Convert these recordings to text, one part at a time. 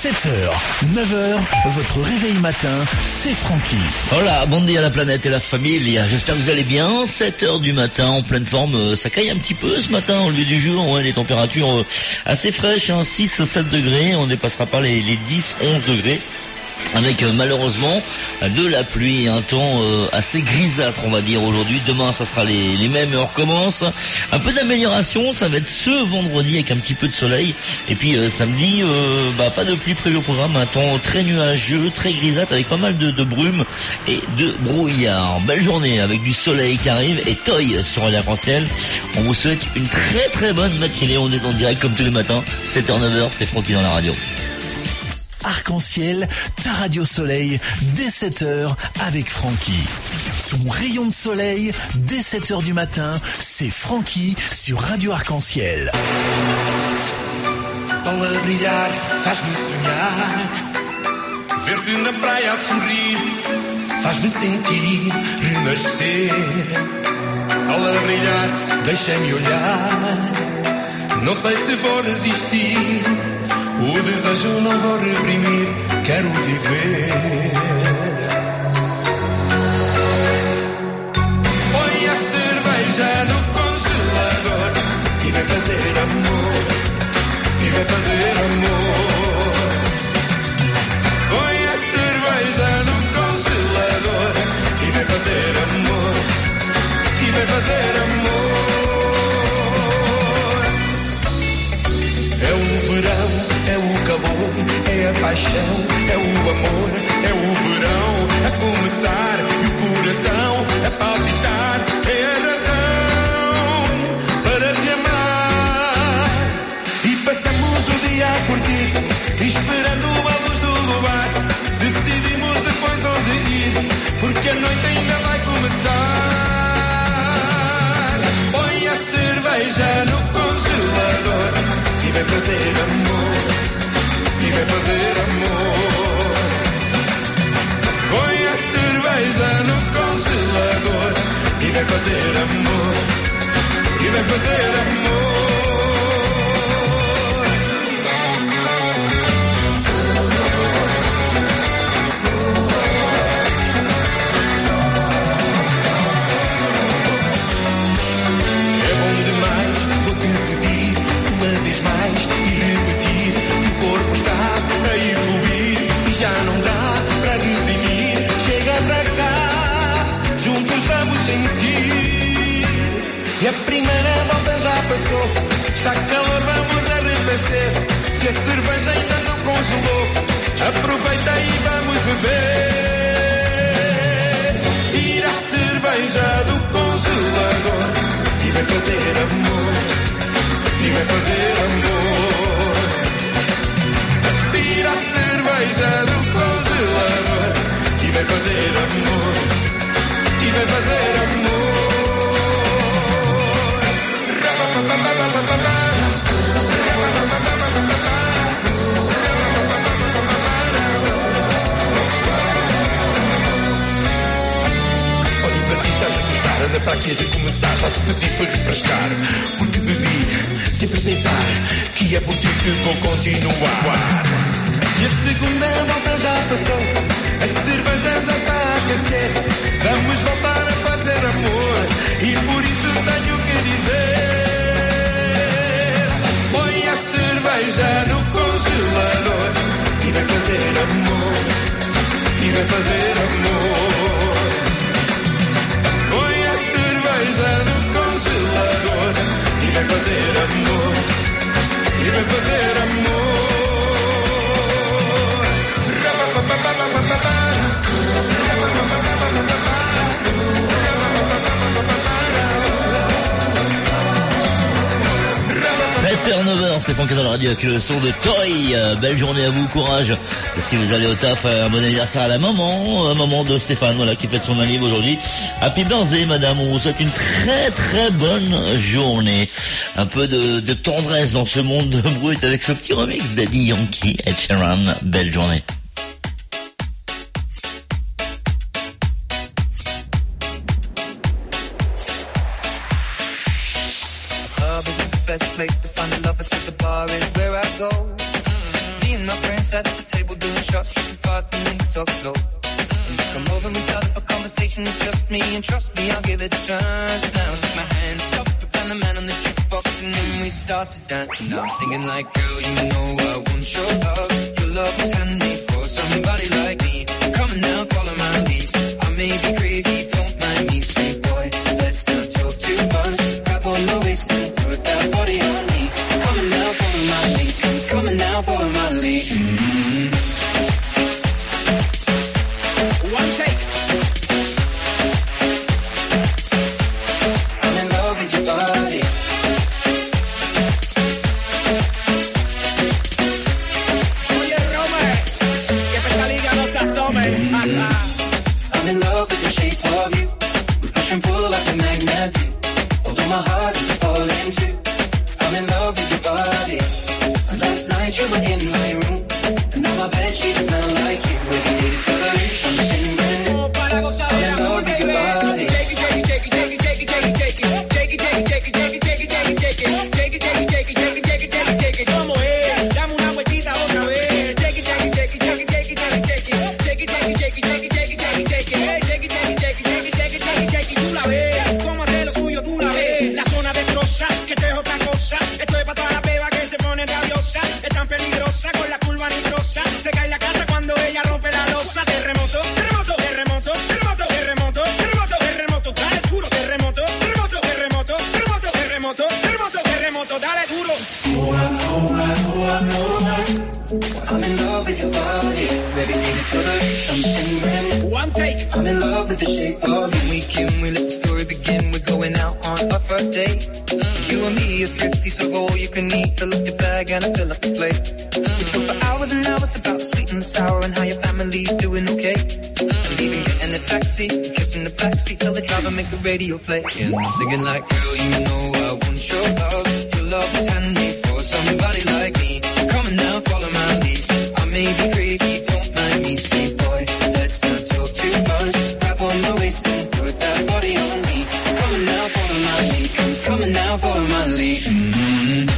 7h, 9h, votre réveil matin, c'est Francky. Voilà, bon dia à la planète et la famille. J'espère que vous allez bien. 7h du matin, en pleine forme. Ça caille un petit peu ce matin au lieu du jour. Ouais, les températures assez fraîches, 6-7 degrés. On dépassera pas les 10-11 degrés. Avec malheureusement de la pluie, un temps assez grisâtre on va dire aujourd'hui. Demain ça sera les mêmes et on recommence. Un peu d'amélioration, ça va être ce vendredi avec un petit peu de soleil. Et puis samedi, pas de pluie prévue au programme, un temps très nuageux, très grisâtre avec pas mal de brume et de brouillard. Belle journée avec du soleil qui arrive et toy sur l'arc-en-ciel. On vous souhaite une très très bonne matinée, on est en direct comme tous les matins, 7h-9h, c'est Francky dans la radio. Arc-en-ciel, ta radio soleil, dès 7h avec Francky. Ton rayon de soleil, dès 7h du matin, c'est Francky sur Radio Arc-en-ciel. Sol a brilhar, faz-me sonhar. Ver-te na praia a sorrir, faz-me sentir renascer. Sol a brilhar, deixa-me olhar. Não sei se vou resistir. O desejo não vou reprimir, quero viver. Põe a cerveja no congelador e vai fazer amor, e vai fazer amor. Põe a cerveja no congelador e vai fazer amor, e vai fazer amor. É o verão, é o calor, é a paixão, é o amor, é o verão a começar e o coração a palpitar, é a razão para te amar. E passamos o dia a curtir, esperando a luz do luar. Decidimos depois onde ir, porque a noite ainda vai começar. Põe a cerveja no congelador e vai fazer amor, e vai fazer amor. Põe a cerveja no congelador e vai fazer amor, e vai fazer amor. É bom demais, vou-te pedir uma vez mais e repetir que o corpo está a evoluir e já não dá para reprimir. Chega para cá, juntos vamos sentir. E a primeira volta já passou, está calor, vamos arrefecer. Se a cerveja ainda não congelou, aproveita e vamos beber. Tira a cerveja do congelador e vai fazer amor, e vai fazer amor. Tira a cerveja do congelador e vai fazer amor, e vai fazer amor. Olha para ti, estás a gostar, anda para aqui a recomeçar. Já te pedi foi refrescar, porque bebi sempre pensar que é por ti que vou continuar. E a segunda volta já passou, a cerveja já está a aquecer. Vamos voltar a fazer amor e por isso tenho que dizer. Põe a cerveja no congelador e vai fazer amor, e vai fazer amor. Põe a cerveja no congelador e vai fazer amor, e vai fazer amor. C'est Francky dans la radio avec le son de Toy. Belle journée à vous, courage. Et si vous allez au taf, un bon anniversaire à la maman de Stéphane, voilà, qui fête son anniversaire aujourd'hui. Happy birthday, madame. On vous souhaite une très très bonne journée. Un peu de tendresse dans ce monde brut avec ce petit remix Daddy Yankee et Sheeran. Belle journée. Best place to find the lovers at the bar is where I go. Me and my friends sat at the table doing shots, tripping fast and then we talk slow. And you come over and we start up a conversation with just me, and trust me, I'll give it a chance. Now take my hand, stop it, and the man on the jukebox, and then we start to dance. And I'm singing like, girl, you know I want your love. Your love was handmade for somebody like me. Come on now, follow my lead. I may be crazy, don't mind me. Say, boy, let's not talk too much. Grab on my waist and put that body on me. Come on now, follow my lead. Come on now, follow my lead. Mm-hmm. One take. I'm in love with your body. Oye, Roma, que esta liga no se asome. I'm in love with the shape of you. We push and pull like a magnet do. Although my heart is falling too. I'm in love with your body. Last night you were in my room, and now my bedsheets smell like you. Every day discovering something brand new. I'm in love with your body. Take it, take it, take it, take it, take it, take it, take it, take it, take it, take it, take it, take it, take it, take it, take it, take it, take it, take it, take it, take it, como es. Dame una vueltita otra vez. Take it, take it, take it, take it, take it, take it, take it, take it, take it, take it, take it, take it, take it, take it, take it, take it, take it, tú la ves. Cómo hacer lo suyo, tú la ves. La zona destroza, que esto es otra cosa. Esto es para toda la beba que se pone rabiosa. Es tan peligrosa con la curva nitrosa. Se cae la casa cuando ella rompe la losa. Terremoto, terremoto, terremoto, terremoto, terremoto, terremoto, terremoto, dale duro. Terremoto, terremoto, terremoto, terremoto, terremoto, terremoto, terremoto, dale duro. I'm in love with your body. Baby, discover something brand new. One take. I'm in love with the shape of you. We let the story begin. We're going out on our first date. You and me are 50, so go all you can eat. Fill up your bag and I fill up the plate. We talk for hours and hours about the sweet and the sour and how your family's doing okay. And even getting a taxi, kissing the backseat, tell the driver make the radio play. And I'm singing like, girl, you know I want your love. Your love was handmade for somebody like me. Come on now, follow my lead. I may be crazy, don't mind me. Say, boy, let's not talk too much. Grab on my waist and put that body on me. Come on now, follow my lead. Come on now, follow my lead. Mm-hmm.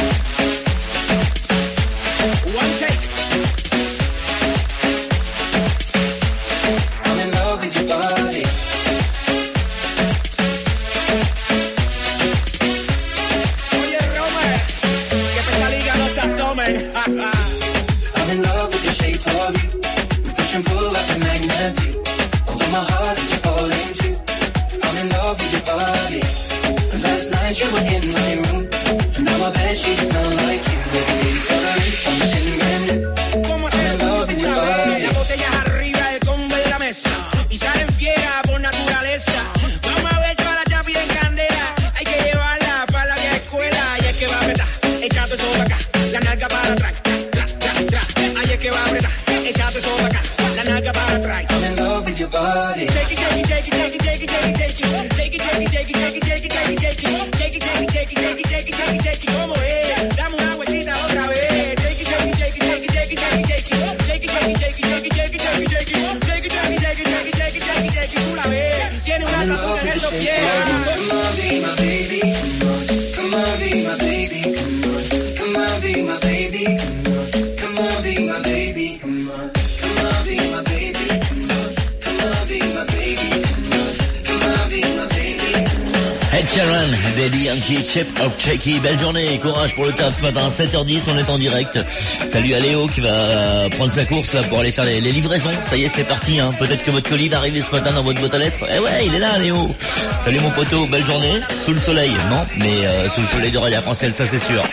One take. I'm in love with your body. Oye, Roma, que esta liga no se asome. I'm in love with the shape of you. We push and pull like a magnet do. Although my heart is falling too. I'm in love with your body. Last night you were in my room, and now my bedsheets smell like you. Every day discovering something brand new. I'm in love with your body. Las botellas arriba, el combo en la mesa y salen fieras por naturaleza. Vamos a ver toda la chapi en candela. Hay que llevarla para la vieja escuela. Y es que va a apretar, echando eso para acá, la nalga para atrás. Ahí es que va a apretar, echando eso para acá, la nalga para atrás. I'm in love with your body. Take it, take it, take it, take it, take it, take it, take it, take it, take it, take it, take it, take it, take it, take it, take it, take it, take it, take it, take it, como es. Dame una vueltita otra vez. Take it, take it, take it, take it, take it, take it, take it, take it, take it, take it, take it, take it, take it, take it, take it, take it, take it, take it, take it, tú la ves. Tiene una tatuaje en los pies. Come on, be my baby. Come on, be my baby. Come on, be my baby. Come on, be my baby. Come on, come on, be my baby. Come on, be my baby. Come on, be my baby. Ed Sheeran, Daddy Yankee, Chip of Checky. Belle journée et courage pour le taf ce matin. 7h10, on est en direct. Salut à Léo qui va prendre sa course là pour aller faire les livraisons. Ça y est, c'est parti. Hein. Peut-être que votre colis va arriver ce matin dans votre boîte à lettres. Eh ouais, il est là, Léo. Salut mon poteau, belle journée. Sous le soleil, non, mais sous le soleil de Radio Arc-en-Ciel, ça c'est sûr.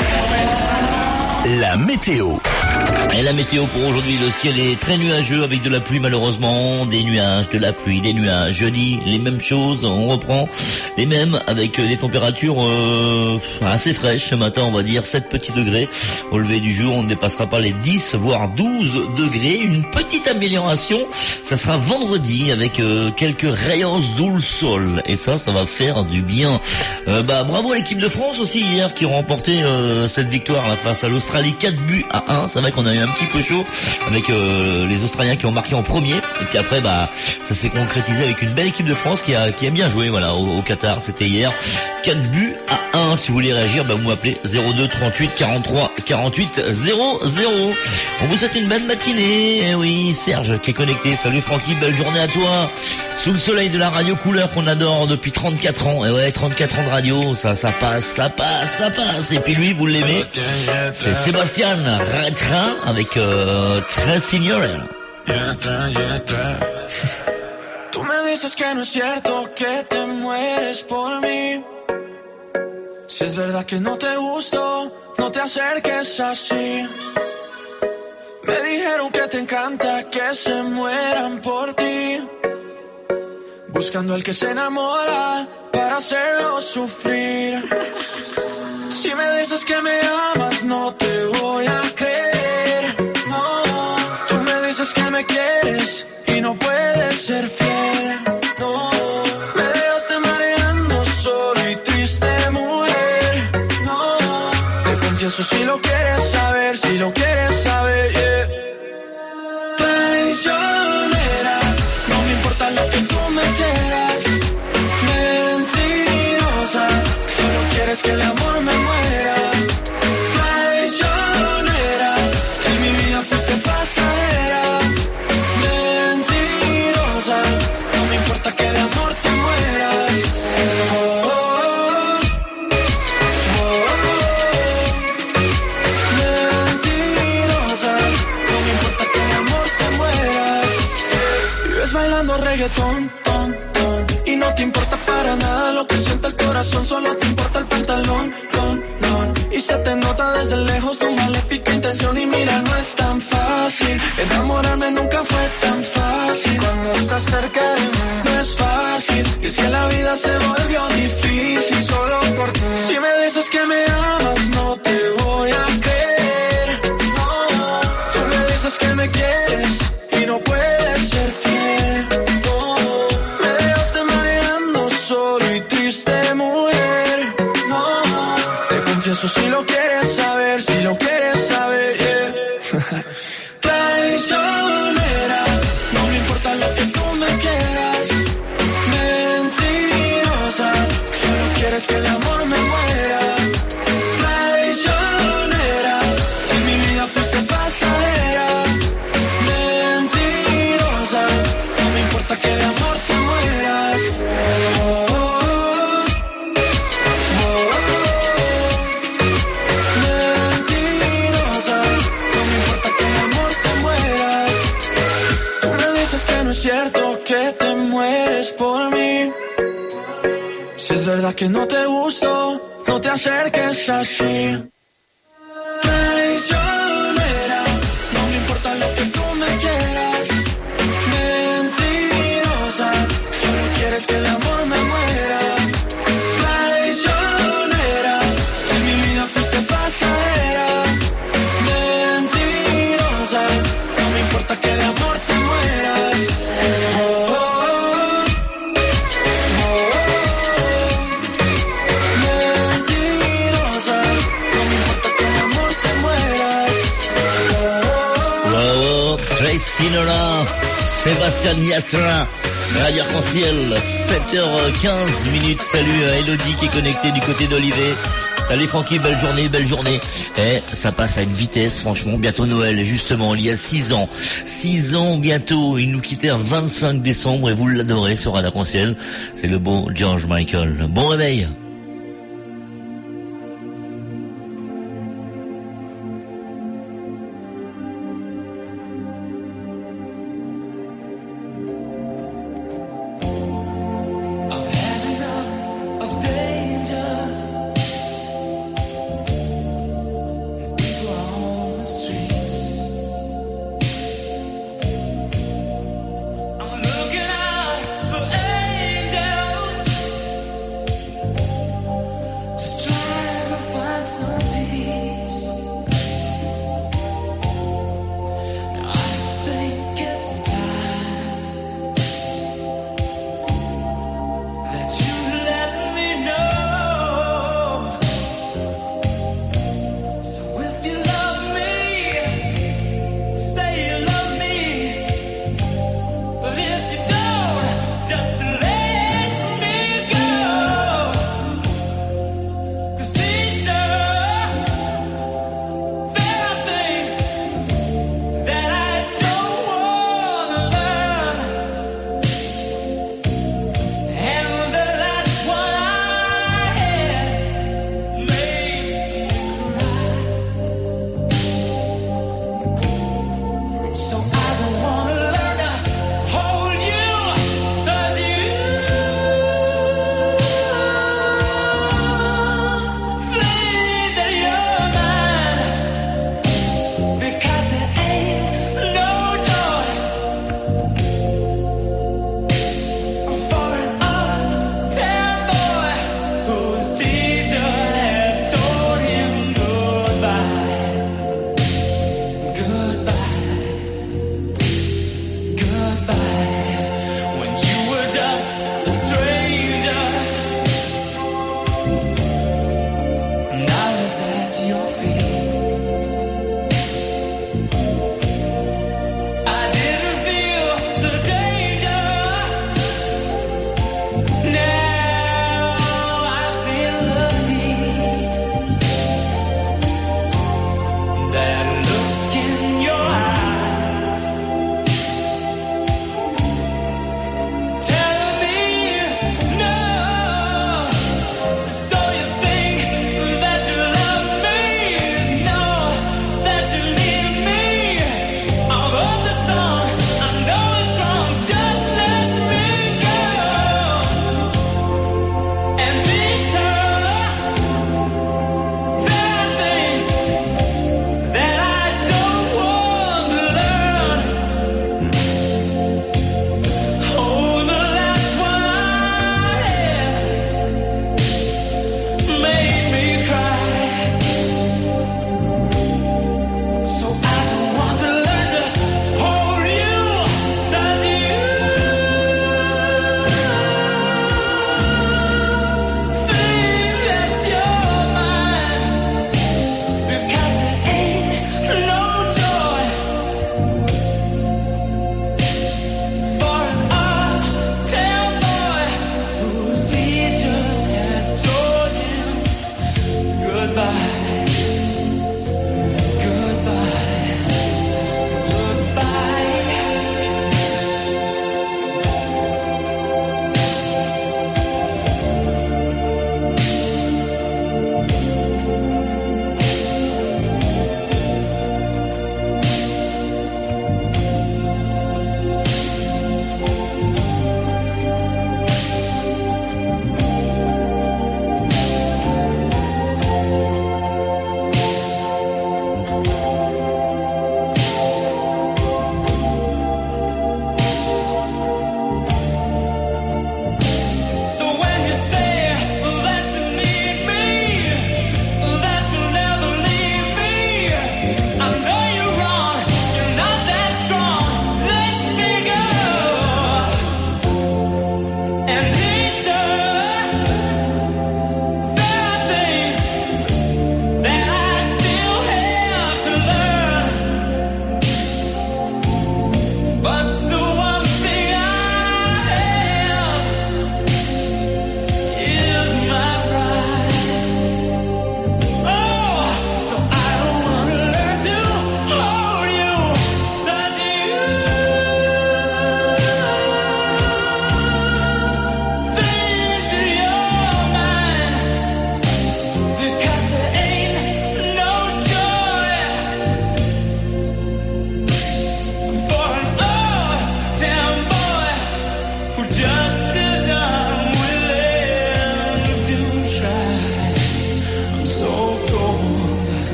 La météo. Et la météo pour aujourd'hui, le ciel est très nuageux avec de la pluie malheureusement, des nuages, de la pluie, des nuages. Jeudi, les mêmes choses, on reprend les mêmes avec des températures assez fraîches ce matin, on va dire 7 petits degrés. Au lever du jour, on ne dépassera pas les 10 voire 12 degrés. Une petite amélioration, ça sera vendredi avec quelques rayons du sol et ça va faire du bien. Bravo à l'équipe de France aussi hier qui ont remporté cette victoire là, face à l'Australie, 4 buts à 1. Ça va vrai qu'on a eu un petit peu chaud avec les Australiens qui ont marqué en premier. Et puis après, ça s'est concrétisé avec une belle équipe de France qui a bien joué, voilà, au Qatar. C'était hier. 4 buts à 1. Si vous voulez réagir, vous m'appelez 02 38 43 48 00. On vous souhaite une belle matinée. Eh oui, Serge qui est connecté. Salut Francky, belle journée à toi. Sous le soleil de la radio couleur qu'on adore depuis 34 ans. Et ouais, 34 ans de radio, ça passe. Et puis lui, vous l'aimez. C'est Sébastien Ratra avec Tres Señores. Tú me dices que no es cierto que te mueres por mí. Si es verdad que no te gusto, no te acerques así. Me dijeron que te encanta que se mueran por ti, buscando al que se enamora para hacerlo sufrir. Si me dices que me amas, no te voy a creer. No, tú me dices que me quieres y no puedes ser fiel. No, me dejaste mareando solo y triste, mujer. No, te confieso si lo quieres saber, yeah. Traicionera, no me importa lo que tú me quieras. Mentirosa, solo quieres que de amor me muera. Traicionera, en mi vida fuiste pasajera. Mentirosa, no me importa que de amor te mueras. Mentirosa, no me importa que de amor te mueras. Vives bailando reggaetón, y no te importa para nada lo que siente el corazón, solo te importa el pantalón, y se te nota desde lejos tu maléfica intención. Y mira, no es tan fácil, enamorarme nunca fue tan fácil. Cuando estás cerca de mí, no es fácil, y es que la vida se volvió difícil solo por ti. Si me dices que me amas, no te voy a creer. No, tú me dices que me quieres y no puedes ser fiel. No, me dejaste mareando solo y triste, mujer. No, te confieso si lo quieres saber, yeah. Traicionera, no me importa lo que tú me quieras. Mentirosa, solo quieres que de amor me muera. Traicionera, en mi vida fuiste pasajera. Mentirosa, no me importa que de amor te mueras. Mentirosa, no me importa que de amor te mueras. Tú me dices que no es cierto que te mueres por mí. Si es verdad que no te gusto, no te acerques así. Traicionera, no me importa lo que tú me quieras. Mentirosa, solo quieres que de amor me muera. Traicionera, en mi vida fuiste pasajera. Mentirosa, no me importa que de amor te mueras. Mentirosa, no me importa que de amor te mueras. Wow, Traicionera, Sébastien Yatra, Radio Arc-en-Ciel, 7h15. Salut à Elodie qui est connectée du côté d'Olivet. Salut Francky, belle journée. Ça passe à une vitesse, franchement. Bientôt Noël, justement, il y a 6 ans. 6 ans bientôt, il nous quittait un 25 décembre et vous l'adorez sur Radio Arc-en-Ciel. C'est le beau George Michael. Bon réveil. I'm looking out for angels.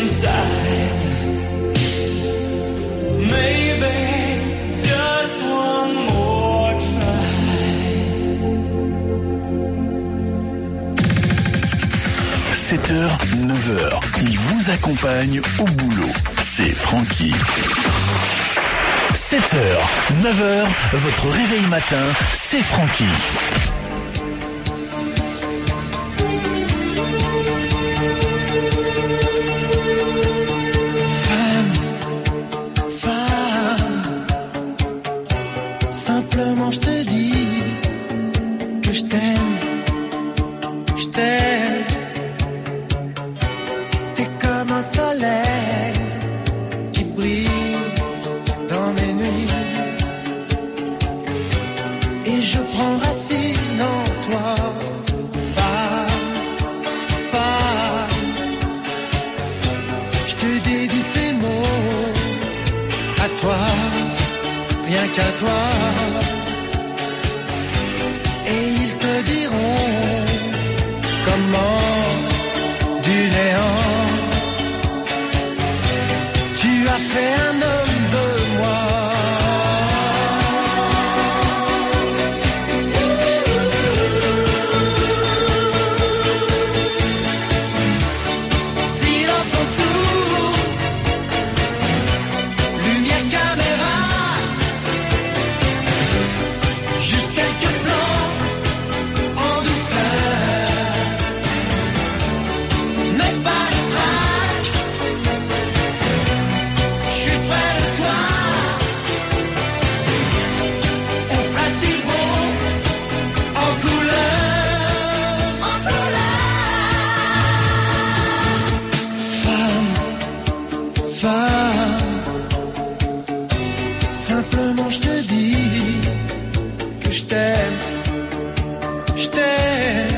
inside. Maybe just one more try. 7h, 9h, il vous accompagne au boulot. C'est Francky. 7h, 9h, votre réveil matin, c'est Francky. Simplement je te dis que je t'aime, je t'aime. T'es comme un soleil qui brille dans mes nuits. Et je prends racine en toi, femme, femme. Je te dédie ces mots à toi, rien qu'à toi. Et ils te diront comment du néant tu as fait un homme de moi. Silence autour, lumière caméra, juste quelques plans en douceur, mais pas de trac. Je suis près de toi, on sera si beau en couleur, en couleur. Femme, femme, simplement je te dis que je t'aime, je t'aime.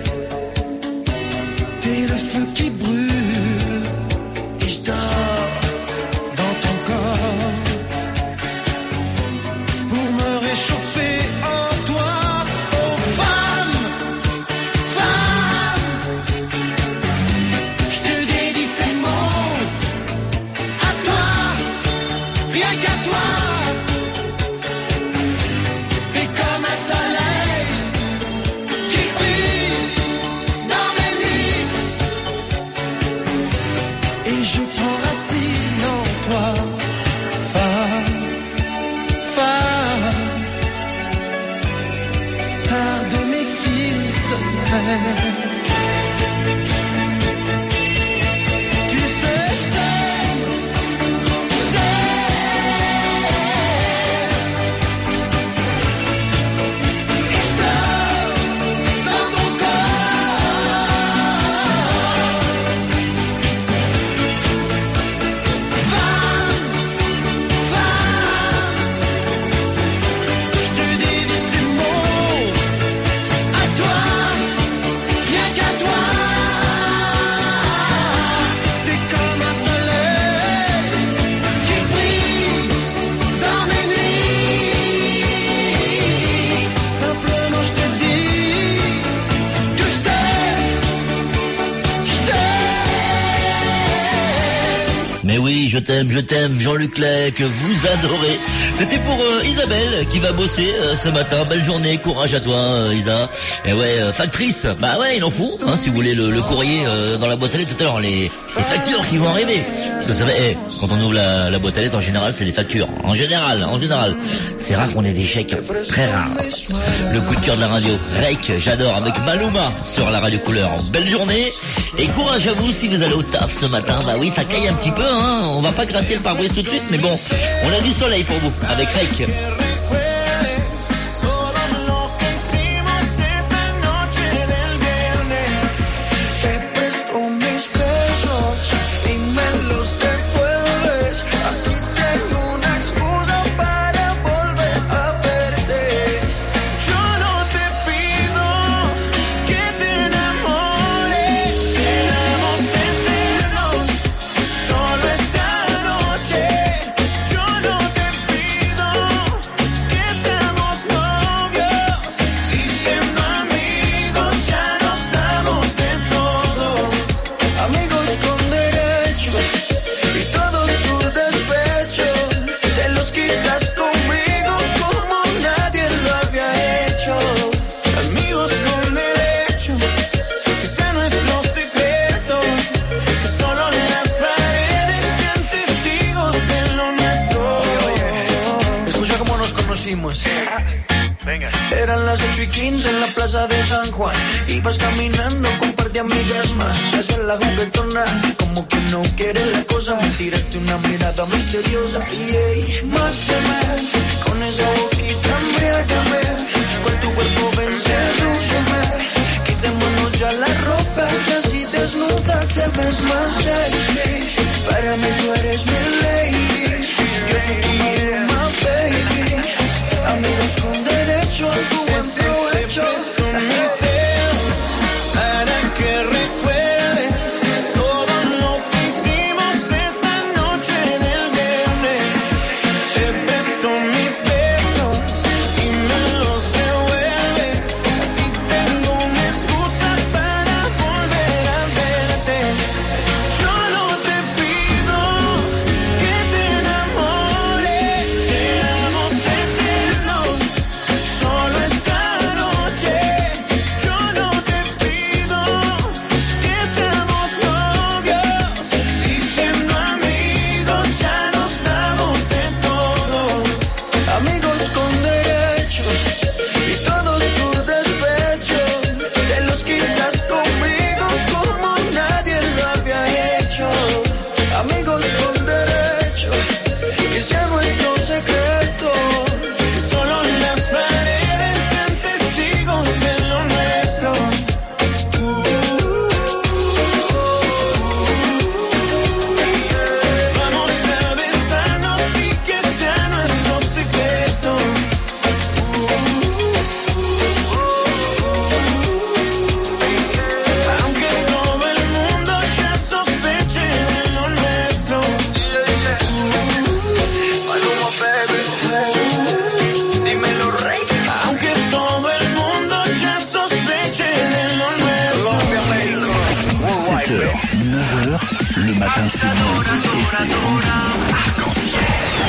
T'es le feu qui brûle et je dors dans ton corps pour me réchauffer en toi. Oh femme, femme, je te dédie ces mots à toi, rien qu'à toi. T'es comme un soleil qui brille dans mes nuits. Et je prends racine en toi, femme, femme, star de mes films secrets. Tu sais, je t'aime, je t'aime. Et je dors dans ton corps. Femme, femme, je te dédie ces mots à toi, rien qu'à toi. T'es comme un soleil qui brille dans mes nuits. Simplement je te dis que je t'aime, je t'aime. Mais oui, je t'aime, Jean-Luc Lay, que vous adorez. C'était pour Isabelle qui va bosser ce matin. Belle journée, courage à toi Isa. Et ouais, factrice, bah ouais, il en faut, hein, si vous voulez le courrier dans la boîte à lettres tout à l'heure, les factures qui vont arriver. Parce que vous savez, quand on ouvre la boîte à lettres, en général, c'est les factures. En général. C'est rare qu'on ait des chèques, très rare. Le coup de cœur de la radio, Rake, j'adore, avec Maluma sur la radio Couleur. Belle journée, et courage à vous si vous allez au taf ce matin. Bah oui, ça caille un petit peu, hein. On va pas gratter le pare-brise tout de suite, mais bon, on a du soleil pour vous, avec Rake. Te presto mis besos y me los devuelves. Así tengo una excusa para volver a verte. Yo no te pido que te enamores, seremos eternos, solo esta noche. Yo no te pido vamos. Venga. Eran las 8:15 en la plaza de San Juan. Ibas caminando con un par de amigas más. Hacia la juguetona, como que no quiere la cosa. Me tiraste una mirada misteriosa. Y mátame, con esa boquita embriágame. Con tu cuerpo ven, sedúceme. Quitémonos ya la ropa, que así desnuda te ves más sexy. Para mí tú eres mi lady. Yo soy tu Maluma, baby. Amigos con derecho a tu buen provecho. Te presto mis dedos para que recuerdes todo lo que hicimos esa noche del viernes. Te presto mis besos y me los devuelves. Así tengo una excusa para volver a verte. Yo no te pido que te enamores, seamos eternos, solo esta noche. Yo no te pido que seamos novios, si siendo amigos ya nos damos de todo. Amigos con derechos y todos tus despechos, te los quitas conmigo como nadie lo había hecho. Amigos con derechos, que sea nuestro secreto, que solo las paredes sean testigos de lo nuestro. Vamos a besarnos y que sea nuestro secreto. Aunque todo el mundo ya sospeche de lo nuestro. Maluma, baby. Dímelo, rey. Aunque todo el mundo ya sospeche de lo nuestro. 7h, 9h, le matin c'est bon et c'est Francky.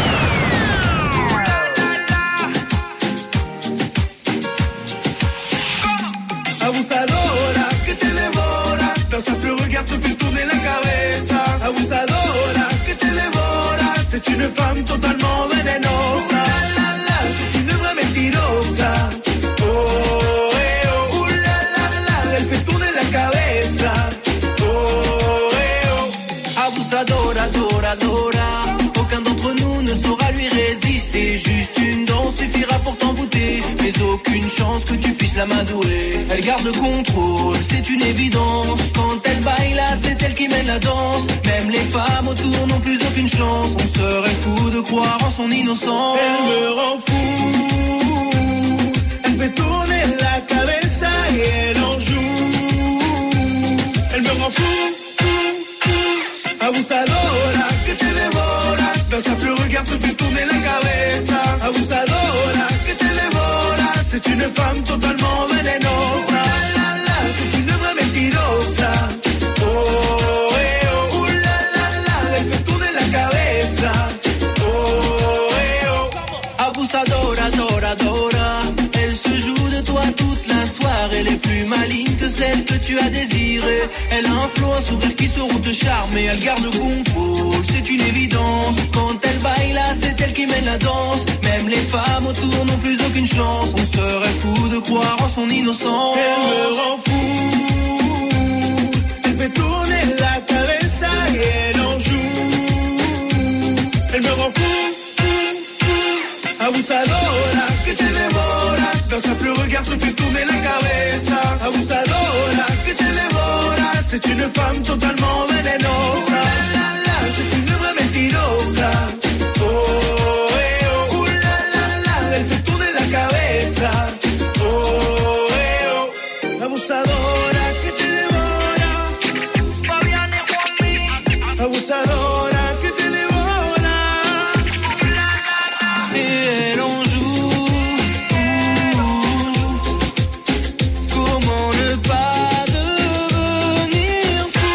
Abusadora que te devora, dans un plus regard te fait tourner la cabeza. Abusadora que te devora, c'est une femme totalement venenosa. La la, c'est une vraie mentirosa. Oh, oh, la, elle fait tourner la cabeza. Oh, oh. Abusadora, dora, dora, aucun d'entre nous ne saura lui résister. Juste une danse suffira pour t'envoûter, mais aucune chance que tu puisses l'amadouer. Elle garde le contrôle, c'est une évidence. Quand elle baille, c'est elle qui mène la danse. Même les femmes autour n'ont plus aucune chance. On serait fou de croire en son innocence. Elle me rend fou, elle fait tourner la cabeza et elle en joue. Elle me rend fou, abusadora que te devora, dans un plus regard te fait tourner la cabeza. Abusadora que te devora, c'est une femme totalement venenosa. La la, c'est une vraie mentirosa. Oh, oh, la, elle fait tourner la cabeza. Oh, oh. Abusadora, dora, dora, elle se joue de toi toute la soirée. Elle est plus maligne que celle que tu as désirée. Elle a un flot, un sourire qui sauront te charmer. Elle garde le contrôle, c'est une évidence. Quand elle baille, c'est elle qui mène la danse. Même les femmes autour n'ont plus aucune chance. On serait fou de croire en son innocence. Elle me rend fou, elle fait tourner la cabeza et elle en joue. Elle me rend fou, abusadora que te devora, dans un plus regard te fait tourner la cabeza. Abusadora que te devora, c'est une femme totalement venenosa. La la, c'est une vraie mentirosa. Oh, oh, la, elle fait tourner la cabeza. Oh, oh, abusadora que te devora, abusadora que te devora, et elle en joue. Comment ne pas devenir fou?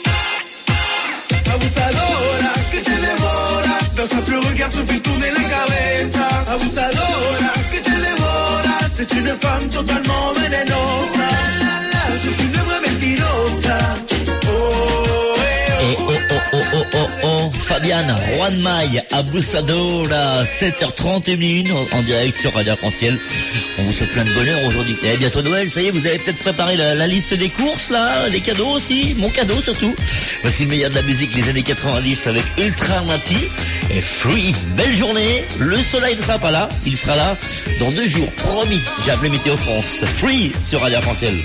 Abusadora que te devora, dans un plus regard te fait tourner la cabeza. Abusadora que te devora, c'est une femme totalement venenosa. La, c'est une vraie mentirosa. Oh, oh, Fabian, Juan May, Abusadora, 7h31 en direct sur Radio Arc-en-Ciel. On vous souhaite plein de bonheur aujourd'hui. Et bientôt Noël, ça y est, vous avez peut-être préparé la liste des courses là, les cadeaux aussi, mon cadeau surtout. Voici le meilleur de la musique, les années 90 avec Ultra Mati et Free. Belle journée, le soleil ne sera pas là, il sera là dans 2 jours, promis. J'ai appelé Météo France. Free sur Radio Arc-en-Ciel.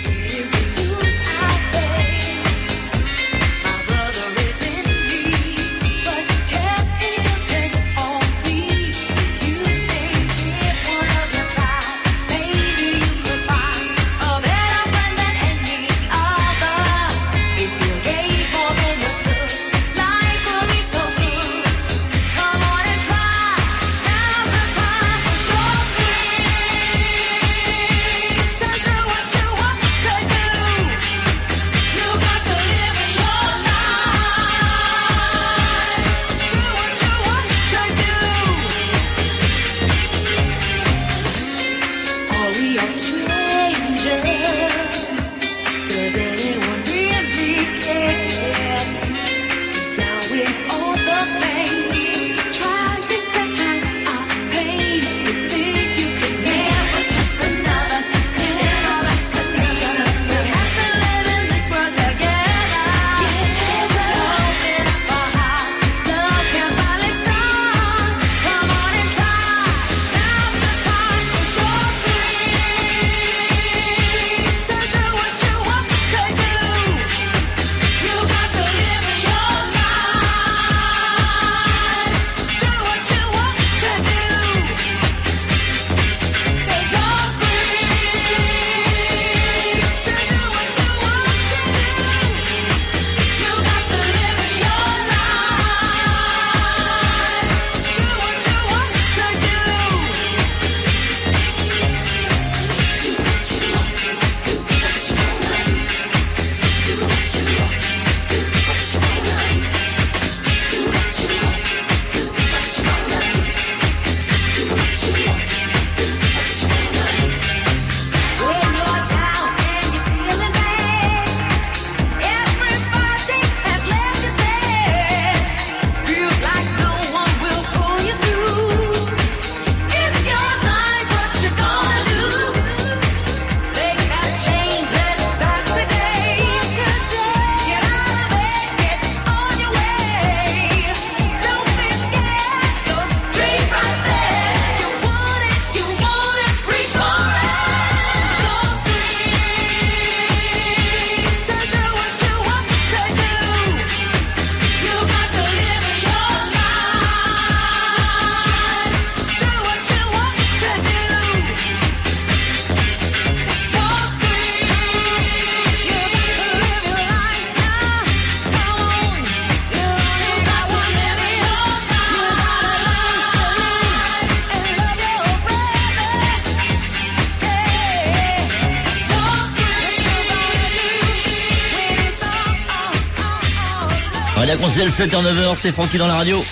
Radio Arc-en-Ciel, 7h-9h, c'est Francky dans la radio.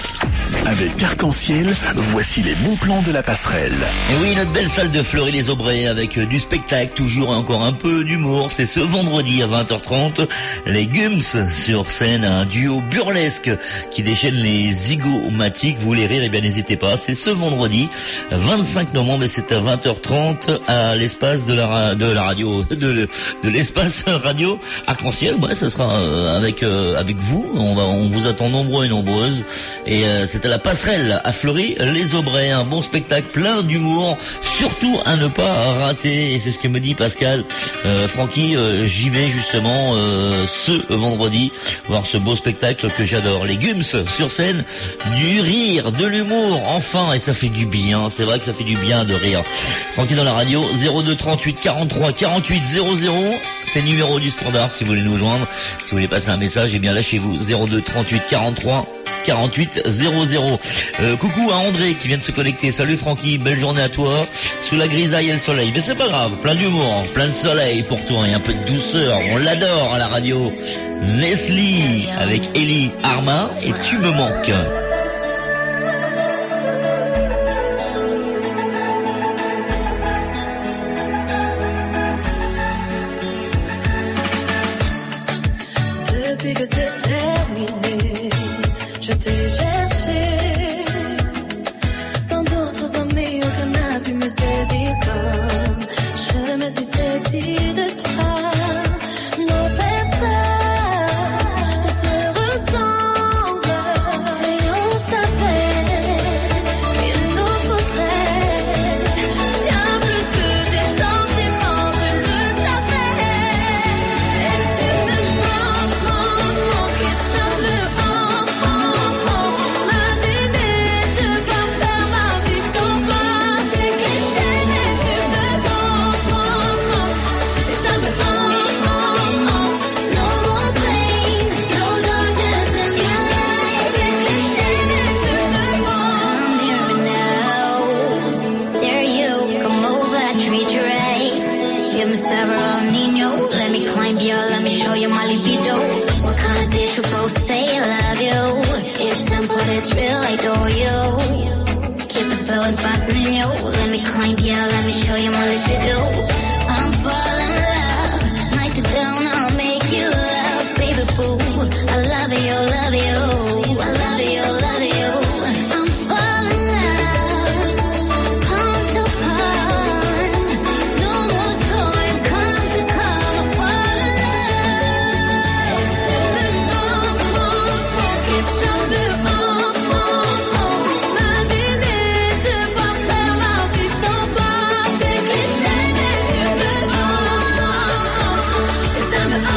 Avec Arc-en-Ciel, voici les bons plans de la passerelle. Et oui, notre belle salle de Fleury-les-Aubrais avec du spectacle, toujours et encore un peu d'humour. C'est ce vendredi à 20h30, les Gums sur scène, un duo burlesque qui déchaîne les zygomatiques. Vous voulez rire, eh bien n'hésitez pas. C'est ce vendredi, 25 novembre, et c'est à 20h30 à l'espace de la radio, de l'espace radio Arc-en-Ciel. Ouais, ça sera avec vous. On vous attend nombreux et nombreuses. Et c'est à la passerelle à Fleury-les-Aubrais, un bon spectacle plein d'humour, surtout à ne pas rater. Et c'est ce que me dit Pascal. Francky, j'y vais justement ce vendredi voir ce beau spectacle que j'adore. Les Gums sur scène, du rire, de l'humour, enfin, et ça fait du bien. C'est vrai que ça fait du bien de rire. Francky dans la radio, 02 38 43 48 00. C'est le numéro du standard si vous voulez nous joindre. Si vous voulez passer un message, eh bien lâchez-vous. 02 38 43 48 00. Coucou à André qui vient de se connecter. Salut Francky, belle journée à toi. Sous la grisaille et le soleil. Mais c'est pas grave, plein d'humour, plein de soleil pour toi et un peu de douceur. On l'adore à la radio. Leslie avec Ellie Arma et Tu me manques. Depuis que c'est terminé, je t'ai cherché. Dans d'autres amis, aucun n'a pu me saisir comme je me suis saisie de toi. Nos personnes ne te ressemblent et on savait qu'il nous faudrait bien plus que des sentiments, je le savais. Et tu me manques, et ça me imaginer de pas faire ma vie sans toi. C'est cliché, mais tu me manques, et ça me no more pain, no darkness in my life. C'est cliché, mais tu me manques. I'm here now. Dare you come over, treat you right. Give me several Nino. Let me climb you, let me show you my libido. What kind of dish you both say I love you? It's simple, it's real, I adore you. Keep it slow and fast, Nino. Let me climb you, let me show you my libido. I'm falling in love. Night to down, I'll make you laugh, baby boo. I love you, love you. I love you, love you. I'm falling in love. Palm to palm. No more storm comes to come. I fall in love. Et ça me imaginer de pas faire ma vie sans toi. C'est cliché, mais tu me manques. Et ça me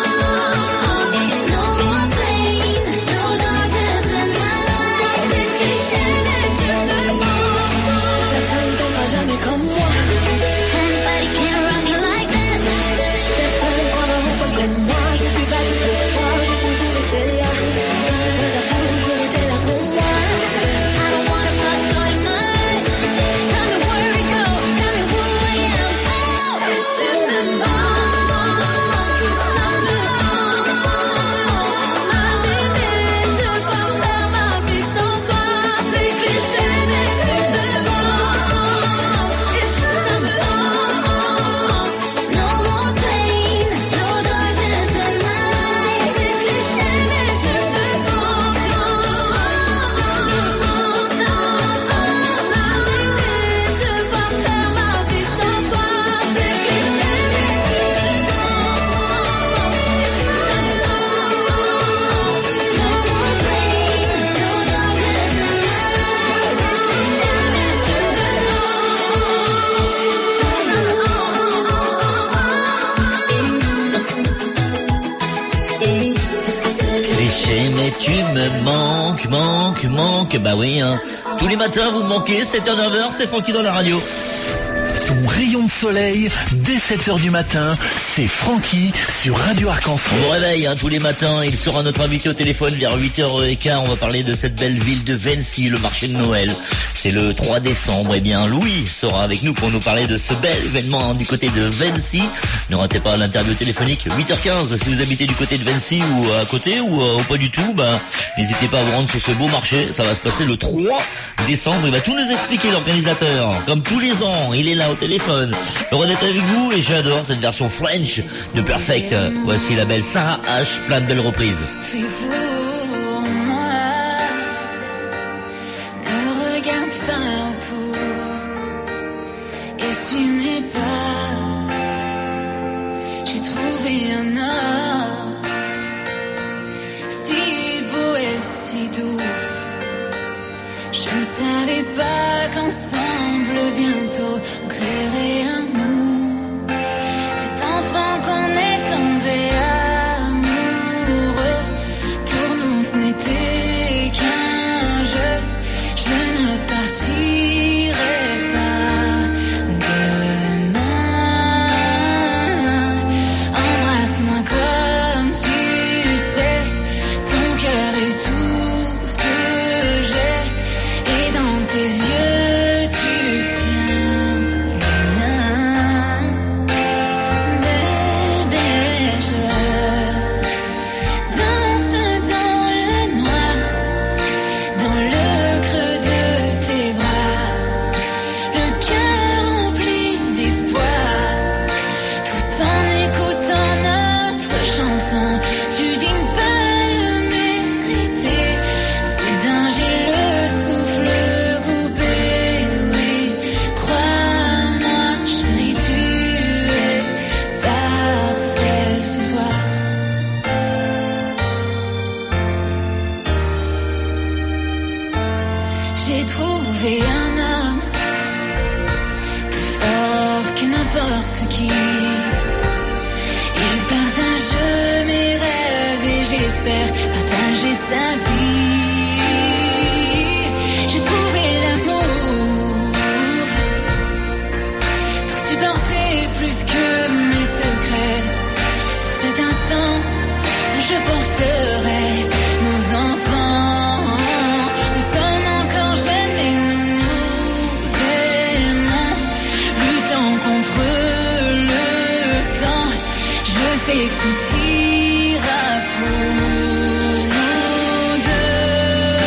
No more pain, no darkness in my life. c'est cliché, mais tu me manques. Personne ne t'aimera jamais comme moi. Anybody can rock you like that. Personne ne prendra pas comme moi. Je me suis battue pour toi, j'ai toujours été là. T'as toujours été là pour moi. I don't wanna pass through the night. Tell me where we go, tell me who I am. Et tu me manques, et ça me imaginer de pas faire ma vie sans toi. C'est cliché, mais tu me manques. Et ça me No more pain, no darkness in my life. c'est cliché, mais tu me manques. Imaginer de pas faire ma vie sans toi. C'est cliché, mais tu me No more pain, no darkness in my Cliché, mais tu me manques. Bah oui, hein. Tous les matins, vous me manquez. 7h, 9h, c'est Francky dans la radio. Ton rayon de soleil, dès 7h du matin, c'est Francky sur Radio On Arc-en-Ciel. vous réveille, hein, tous les matins. Il sera notre invité au téléphone vers 8h15. On va parler de cette belle ville de Vency, le marché de Noël. C'est le 3 décembre. Eh bien, Louis sera avec nous pour nous parler de ce bel événement, hein, du côté de Vency. Ne ratez pas l'interview téléphonique. 8h15, si vous habitez du côté de Vency ou à côté ou pas du tout, bah, n'hésitez pas à vous rendre sur ce beau marché. Ça va se passer le 3 décembre. Il va tout nous expliquer, l'organisateur. Comme tous les ans, il est là au téléphone. Heureux d'être avec vous et j'adore cette version French de Perfect. Voici la belle Sarah H, plein de belles reprises. Fais pour moi, ne regarde pas autour, essuie mes pas. J'ai trouvé un homme si beau et si doux. Je ne savais pas qu'ensemble bientôt on créerait un nous. Cet enfant qu'on est tombé amoureux, pour nous ce n'était qu'un jeu. Je ne partirai pas demain. Embrasse-moi comme tu sais, ton cœur est tout ce que j'ai, et dans tes yeux tu tiens. j'ai trouvé un homme plus fort que n'importe qui. Il partage mes rêves et j'espère partager sa vie. J'ai trouvé l'amour pour supporter plus que mes secrets. Pour cet instant où je porterai nos enfants. Nous sommes encore jeunes et nous nous aimons. Luttant contre le temps, je sais que tout ira pour nous deux.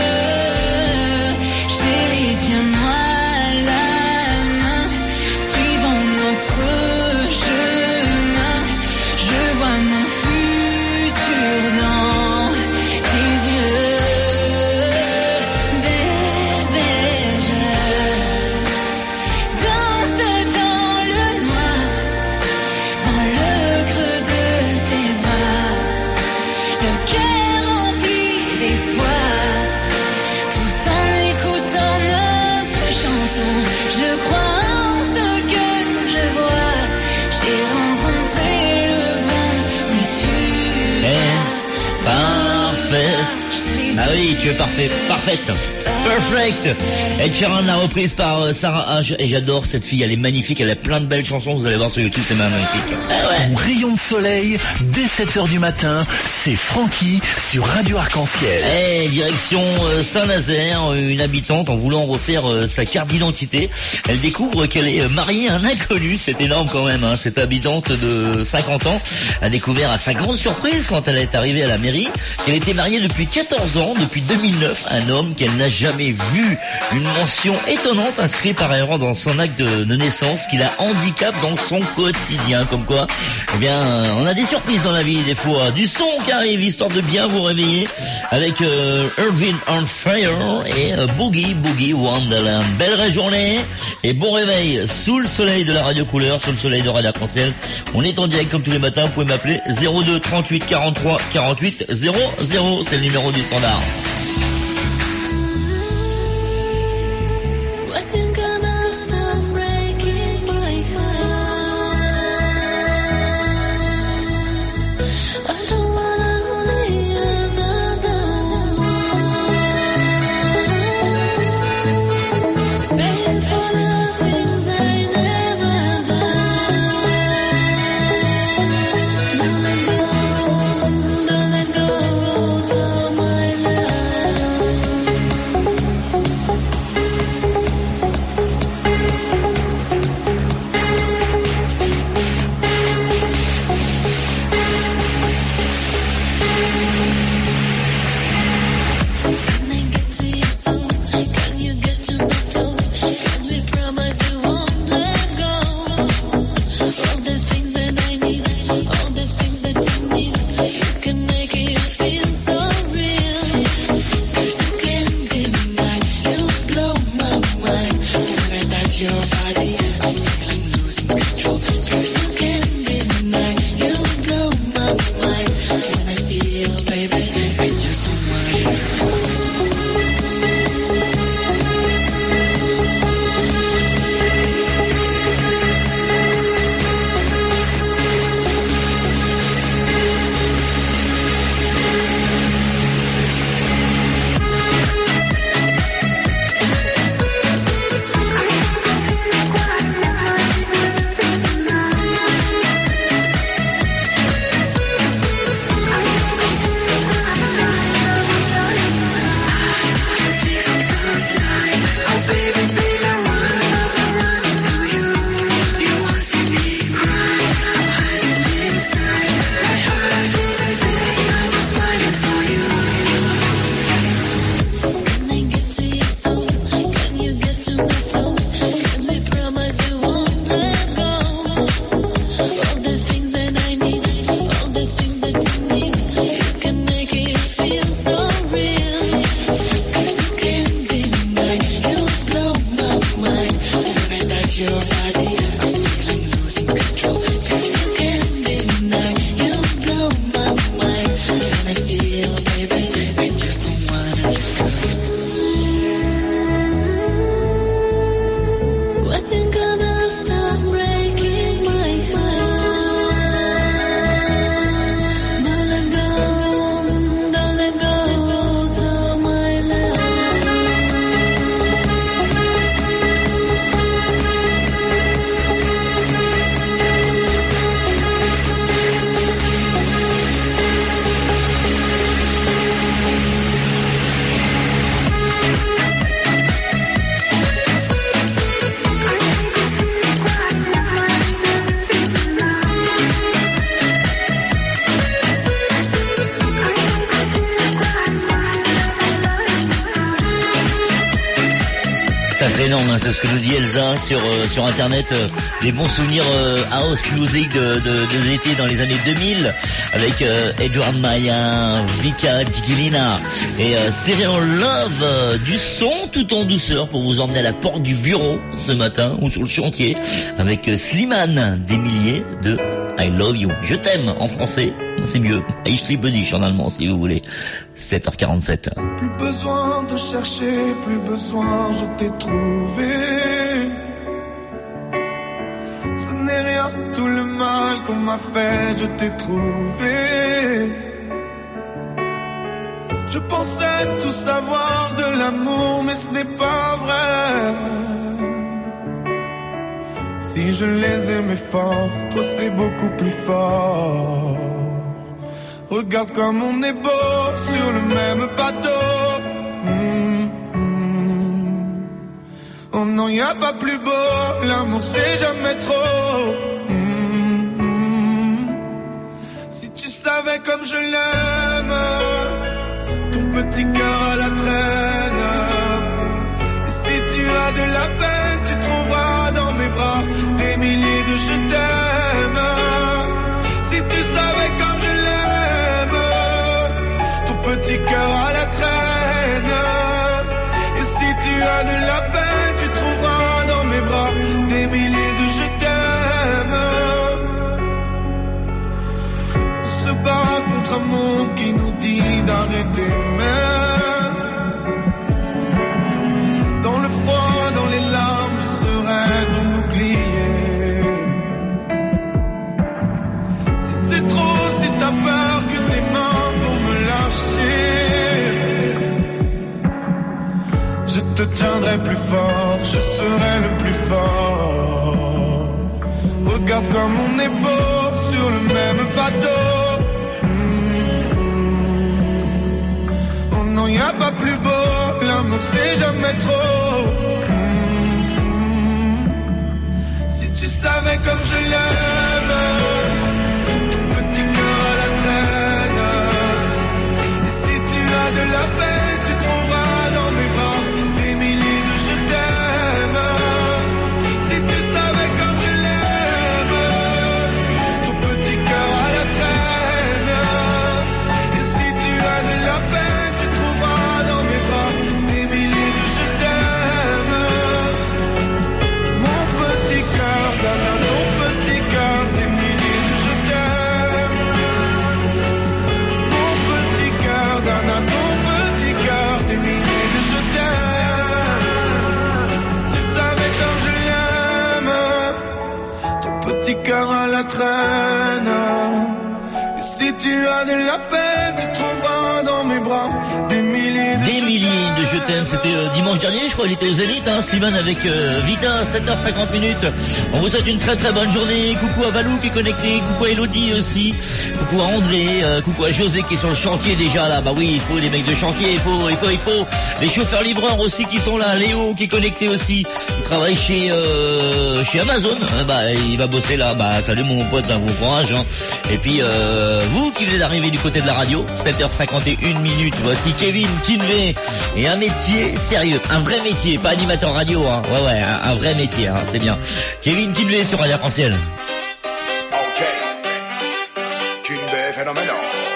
Chérie, tiens-moi la main, suivons notre chemin. Je vois mon futur dans tes yeux, bébé. Je danse dans le noir, dans le creux de tes bras, le cœur rempli d'espoir, tout en écoutant notre chanson. Je crois en ce que je vois, j'ai rencontré le bon, oui tu Parfait. Ah oui, tu es parfait, parfaite. Perfect. Ed Sheeran, la reprise par Sarah H. Et j'adore cette fille, elle est magnifique, elle a plein de belles chansons, vous allez voir sur YouTube, c'est magnifique. Ah ouais. Ton rayon de soleil, dès 7h du matin, c'est Francky sur Radio Arc-en-Ciel. Eh, direction Saint-Nazaire, une habitante en voulant refaire sa carte d'identité, elle découvre qu'elle est mariée à un inconnu, c'est énorme quand même, hein. Cette habitante de 50 ans a découvert à sa grande surprise quand elle est arrivée à la mairie qu'elle était mariée depuis 14 ans, depuis 2009, à un homme qu'elle n'a jamais vu. Une mention étonnante inscrite par erreur dans son acte de naissance qui la handicape dans son quotidien, comme quoi, eh bien, on a des surprises dans la vie des fois. Du son qui arrive, histoire de bien vous réveiller, avec Irving on Fire et Boogie Boogie Wonderland. Belle journée et bon réveil sous le soleil de la radio couleur, sous le soleil de Radio Arc-en-Ciel. On est en direct comme tous les matins, vous pouvez m'appeler 02 38 43 48 00, c'est le numéro du standard. I think of the stars breaking my heart. I don't wanna live another one. Paying for the things I never done. Don't let go, don't let go of my life. Ça c'est énorme, hein, c'est ce que nous dit Elsa sur internet, des bons souvenirs house music des étés dans les années 2000 avec Edward Maya, Vika Gigilina et Stereo Love, du son tout en douceur pour vous emmener à la porte du bureau ce matin ou sur le chantier avec Slimane, des milliers de I love you, je t'aime en français, c'est mieux, Ich liebe dich en allemand si vous voulez. 7h47. Plus besoin de chercher, plus besoin, je t'ai trouvé. Ce n'est rien, tout le mal qu'on m'a fait, je t'ai trouvé. Je pensais tout savoir de l'amour, mais ce n'est pas vrai. Si je les aimais fort, toi c'est beaucoup plus fort. Regarde comme on est beau sur le même bateau. Oh non, y a pas plus beau, l'amour c'est jamais trop. Si tu savais comme je l'aime, ton petit cœur à la traîne. Et si tu as de la peine, tu trouveras dans mes bras des milliers de je t'aime. Si tu savais comme je l'aime, ton petit cœur à la traîne. Et si tu as de la peine, tu trouveras dans mes bras des milliers de je t'aime. On se bat contre un monde qui nous dit d'arrêter, mais dans le froid, dans les larmes, je serai ton bouclier. Si c'est trop, si t'as peur que tes mains vont me lâcher, je te tiendrai plus fort, je serai le plus fort. Regarde comme on est beau sur le même bateau. Oh non, y a pas plus beau, l'amour c'est jamais trop. Si tu savais comme je l'aime, ton petit cœur à la traîne. Et si tu as de la peine, tu trouveras dans mes bras des milliers de je t'aime. Si tu savais comme je l'aime, ton petit cœur à la traîne. Et si tu as de la peine, tu trouveras dans mes bras des milliers de je t'aime. Mon petit cœur donne à ton petit cœur des milliers de je t'aime. Mon petit cœur donne à ton petit cœur des milliers de je t'aime. Si tu savais comme je l'aime, ton petit cœur à la traîne. Et si tu as de la peine, tu trouveras dans mes bras des milliers de Des milliers de je t'aime, c'était dimanche dernier, je crois, il était aux Zénith, hein, Slimane avec Vita, 7h50 minutes. On vous souhaite une très très bonne journée. Coucou à Valou qui est connecté, coucou à Elodie aussi, coucou à André, coucou à José qui est sur le chantier déjà là. Bah oui, il faut les mecs de chantier, il faut. Les chauffeurs livreurs aussi qui sont là, Léo qui est connecté aussi, il travaille chez Amazon, bah il va bosser là, bah salut mon pote, hein, bon courage, hein. Et puis vous qui venez d'arriver du côté de la radio, 7h51 minutes, voici Kevin Kinvey et un métier sérieux, un vrai métier, pas animateur radio, hein. Ouais, un vrai métier, hein, c'est bien. Kevin Kinvey sur Radio Arc-en-Ciel. Ok, Kinvey phénoménal.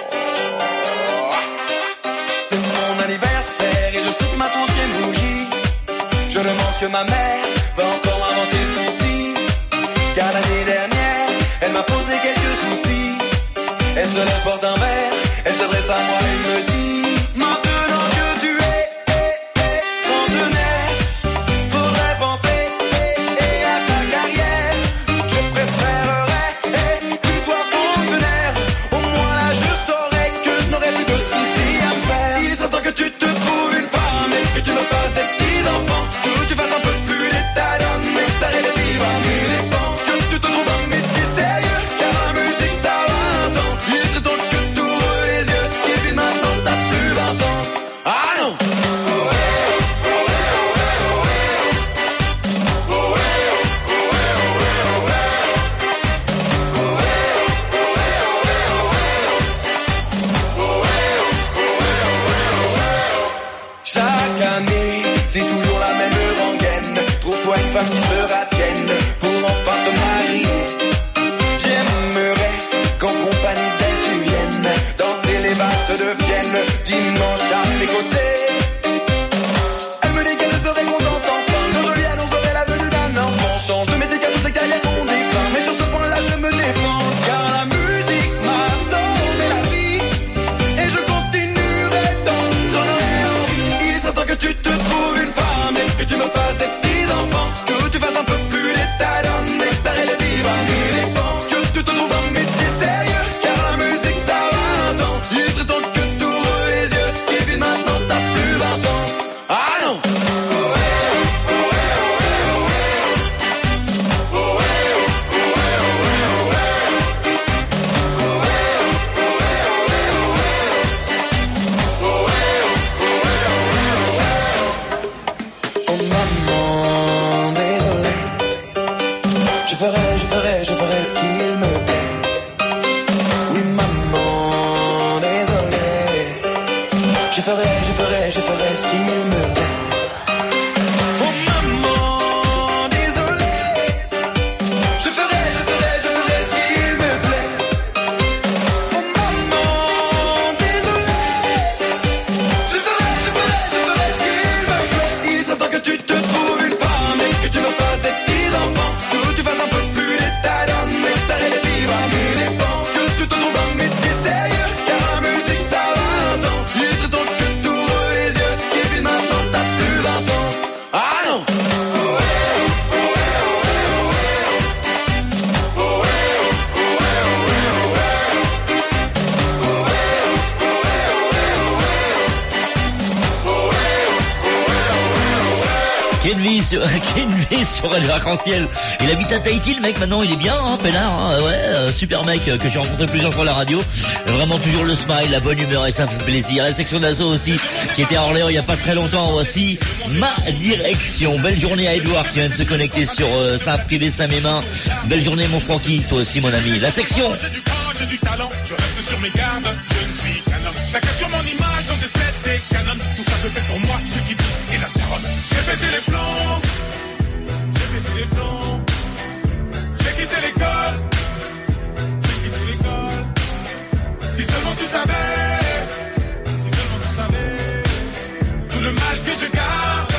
C'est mon anniversaire et je souffle ma 30e bougie. Je demande que ma mère va encore inventer son si. Car l'année dernière, elle m'a posé quelques soucis. Elle se lève, porte un verre, elle s'adresse à moi et me dit: maintenant que tu es centenaire, faudrait penser à ta carrière. Je préférerais que tu sois fonctionnaire. Au moins là je saurais que je n'aurais plus de soucis à faire. Il est temps que tu te trouves une femme et que tu me fasses des petits enfants, que tu fasses un peu plus d'état d'âme et que t'arrêtes de vivre à mille pans, que tu te trouves un métier sérieux, car la musique ça va un temps. Il serait temps que tu ouvres les yeux, et puis maintenant t'as plus 20 ans. Ah non! Chaque année, c'est toujours la même rengaine. femme qui sera tienne pour enfin te marier. J'aimerais qu'en compagnie d'elle tu viennes danser les valses de Vienne dimanche à mes côtés. Elle me dit qu'elle serait contente enfin quand je lui annoncerai la venue d'un enfant. Change de mes décalés, c'est qu'elle est mon défunt, mais sur ce point-là je me défends car la musique m'a sauvé la vie et je continuerai d'en donner envie. Il est certain que tu te trouves une femme et que tu me fasses des petits enfants, que tu fasses un peu plus d'état d'âme, nectar et les vivres à mille dépens, que tu te trouves un métier sérieux car la musique ça va un temps. Il serait temps que tu ouvres les yeux, Kevin, maintenant t'as plus 20 ans. Ah non. Je ferai ce qu'il me plaît. Oui maman, désolé. Je ferai ce qu'il me plaît. Oh maman, désolé. Je ferai ce qu'il me plaît. Oh maman, désolé. Je ferai ce qu'il me plaît. Il est certain que tu te trouves une femme et que tu me fasses des petits enfants, que tu fasses un peu plus d'état d'âme, nectar et les vivres à mille dépens, que tu te trouves un métier sérieux car la musique ça va un temps. Il serait temps que tu ouvres les yeux, Kevin, maintenant t'as plus 20 ans. Ah non. Kenvi sur le arc-en-ciel. Il habite à Tahiti, le mec, maintenant il est bien, hein, peinard, hein, ouais, super mec que j'ai rencontré plusieurs fois à la radio. Vraiment toujours le smile, la bonne humeur et ça fait plaisir. La section d'assaut aussi, qui était à Orléans il y a pas très longtemps. Voici Ma Direction. Belle journée à Edouard qui vient de se connecter sur sa privé Saint-Mémin. Belle journée mon Francky, toi aussi mon ami. La section. J'ai du corps, j'ai du talent, je reste sur mes gardes, je ne suis qu'un homme. Ça capture mon image dans des sets, des canons. Tout ça peut faire pour moi, ce qui dit et la taronne. J'ai pété les plombs, j'ai quitté l'école, si seulement tu savais, tout le mal que je garde,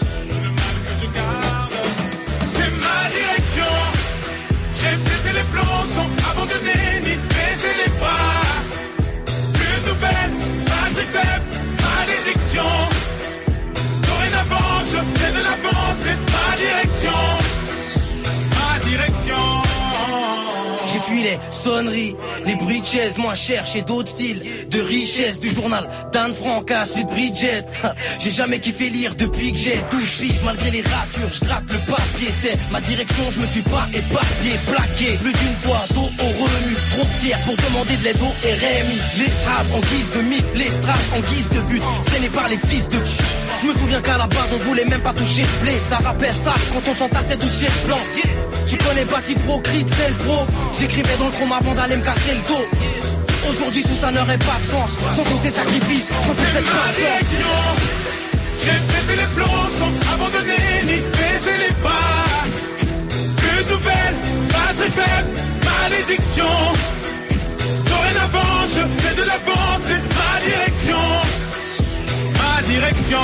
c'est ma direction. J'ai pété les plombs sans abandonner ni baisser les bras. Plus de nouvelles, pas de faible, malédiction. Dorénavant, je fais de l'avance, c'est ma direction. Ma direction. J'ai fui les sonneries, les bruits de chaises moins chers chez d'autres styles de richesse. Du journal d'Anne Frank à celui de Bridget. J'ai jamais kiffé lire depuis que j'ai 12 piges. Malgré les ratures, je gratte le papier. C'est ma direction, je me suis pas éparpillé. Plaqué plus d'une fois, dos au remue. Trop fier pour demander de l'aide au RMI. Les straps en guise de mythe, les straps en guise de but. Freinés par les fils de cul. Je me souviens qu'à la base on voulait même pas toucher le blé. Ça rappelle ça quand on s'entassait tout chez le blanc. Tu connais Bati Pro, Crit, c'est le pro. J'écrivais dans le chrome avant d'aller me casser le dos. Aujourd'hui tout ça n'aurait pas de sens sans tous ces sacrifices, sans cette direction. J'ai pété les plombs sans abandonner ni baisser les pas. Plus de nouvelles, pas très faible, malédiction. Dorénavant je fais de l'avance, c'est ma direction. Ma direction.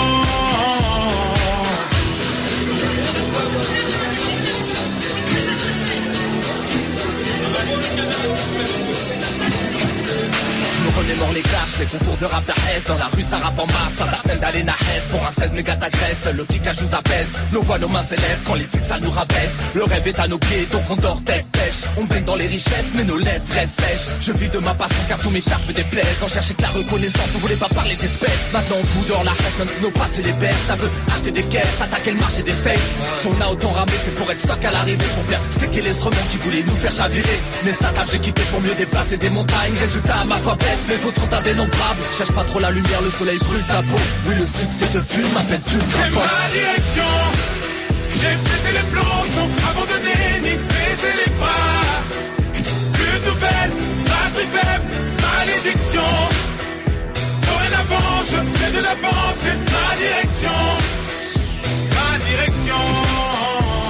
Je me remémore les clashs, les concours de rap d'Arès. Dans la rue ça rappe en masse, ça s'appelle d'aller na Hesse. Pour un 16 méga t'agresse, le kickage nous apaise. Nos voix, nos mains s'élèvent quand les flics ça nous rabaisse. Le rêve est à nos pieds, donc on dort tête pêche. On baigne dans les richesses, mais nos lèvres restent sèches. Je vis de ma passion car tous mes tarpes me déplaisent. On cherchait que la reconnaissance, on voulait pas parler d'espèces. Maintenant on fout dehors la reste, même si nos passés les berges. Ça veut acheter des caisses, attaquer le marché des steaks. Si on a autant ramé, c'est pour être stock à l'arrivée. Pour bien sticker l'instrument qui voulait nous faire chavirer. Mais ça t'a j'ai quitté pour mieux déplacer des montagnes. Résultat à ma foi baisse, mais votre sont indénombrables. Cherche pas trop la lumière, le soleil brûle ta peau. Oui, le succès te fume, m'appelle-tu le c'est ma direction. J'ai pété les plombs sans abandonner ni baisser les bras. Plus de nouvelles, batterie faible, malédiction. Dorénavant, je fais de l'avance, c'est ma direction. Ma direction.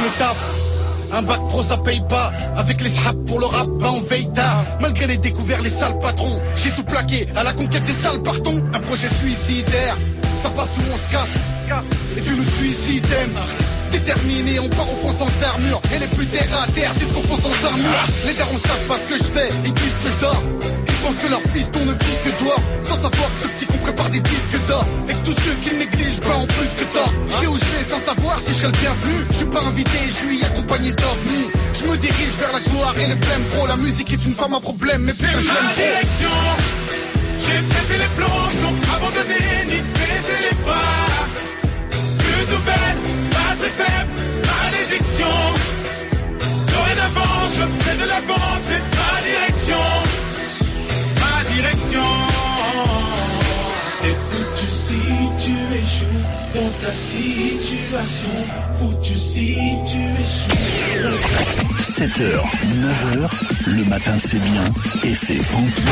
le taf. Un bac pro ça paye pas. Avec les shrap pour le rap, bah on veille tard. Malgré les découvertes, les sales patrons, j'ai tout plaqué à la conquête des sales partons. Un projet suicidaire, ça passe ou on se casse. Et tu nous suicides, déterminé, on part au fond sans armure. Et les plus terre à terre disent qu'on fonce dans un mur. Les darons savent pas ce que je fais, ils disent que je dors. Ils pensent que leur fils ne vit que dehors. Sans savoir que ce petit qu'on prépare des disques d'or. Et que tous ceux qui négligent pas en plus que tort. Je sais où je vais sans savoir si je serai le bienvenu. Je suis pas invité, je suis accompagné d'ovnis. Je me dirige vers la gloire et les blèmes pro. La musique est une femme à problème, mais c'est ma direction. J'ai pété les plombs, sont abandonnés, ni baisser les bras. Plus de nouvelles, pas très faible, malédiction. Dorénavant, je fais de l'avant, c'est ma direction. Ma direction. Et foutu si tu échoues dans ta situation. Foutu si tu échoues. 7h, 9h, le matin c'est bien et c'est Francky.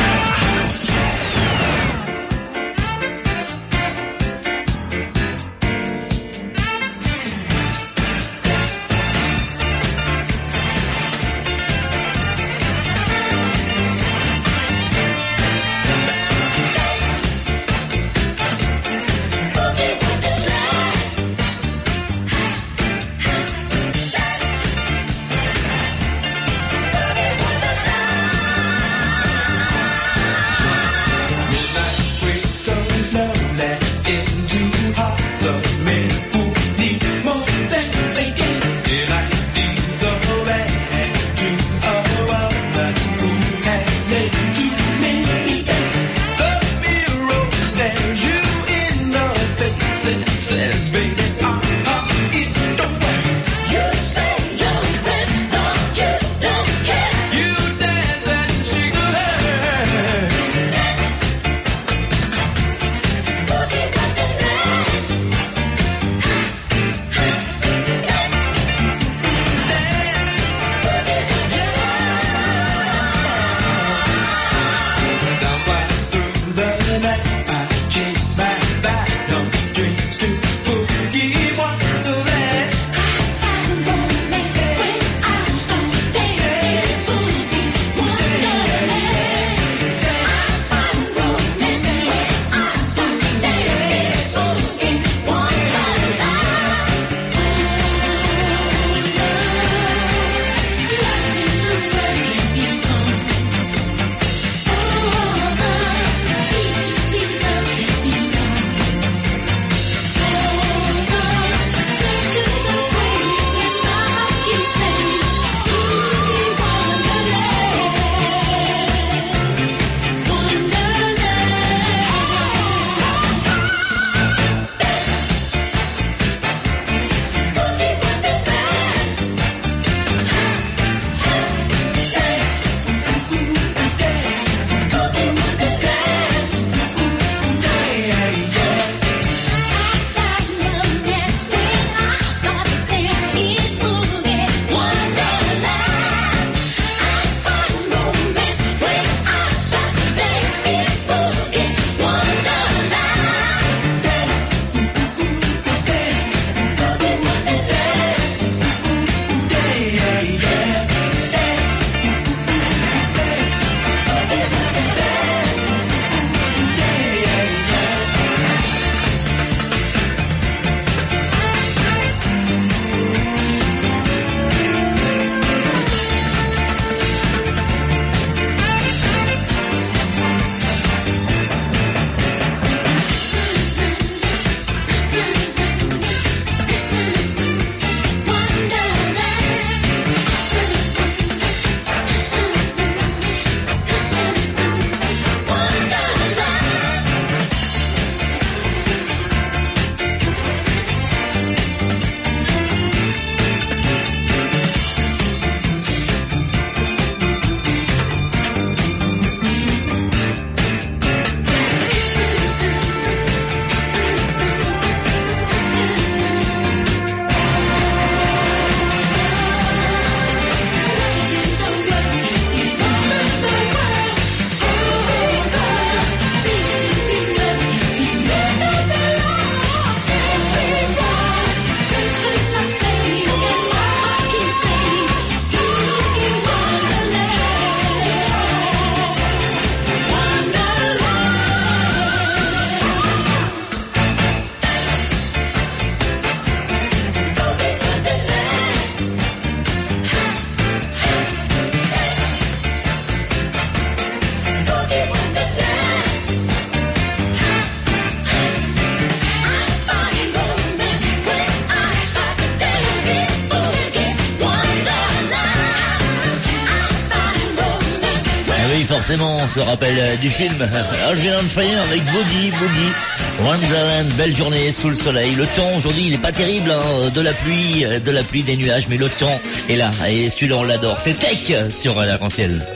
forcément, on se rappelle du film Alvin on Fire avec Boogie. Wonderland, belle journée sous le soleil. Le temps aujourd'hui, il est pas terrible, hein, de la pluie, des nuages, mais le temps est là. Et celui-là, on l'adore. C'est Tech sur l'arc-en-ciel.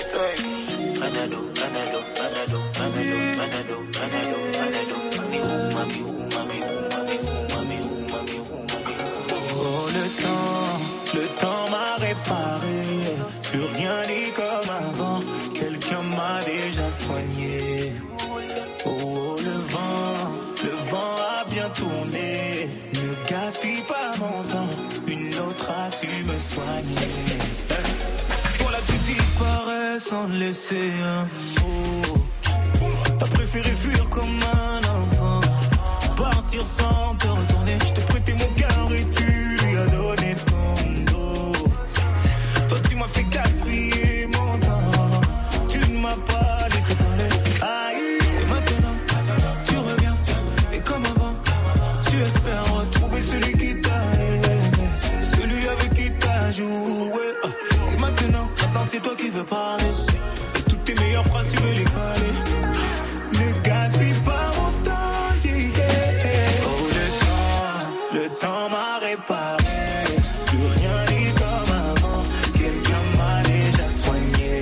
Le temps m'a réparé, plus rien n'est comme avant, quelqu'un m'a déjà soigné. Oh, le vent a bien tourné, ne gaspille pas mon temps, une autre a su me soigner. Voilà, tu disparais sans laisser un mot, t'as préféré fuir comme un enfant, partir sans te retourner, je t'ai prêté mon cœur et tu lui as donné ton dos. Toi tu m'as fait gaspiller mon temps, tu ne m'as pas laissé parler. Aïe, et maintenant tu reviens, et comme avant, tu espères retrouver celui qui t'a aimé, celui avec qui t'as joué. Et maintenant c'est toi qui veux parler, et toutes tes meilleures phrases tu veux les coller. Ne gaspille pas mon temps, yeah. Oh, le temps m'a réparé, plus rien n'est comme avant, quelqu'un m'a déjà soigné.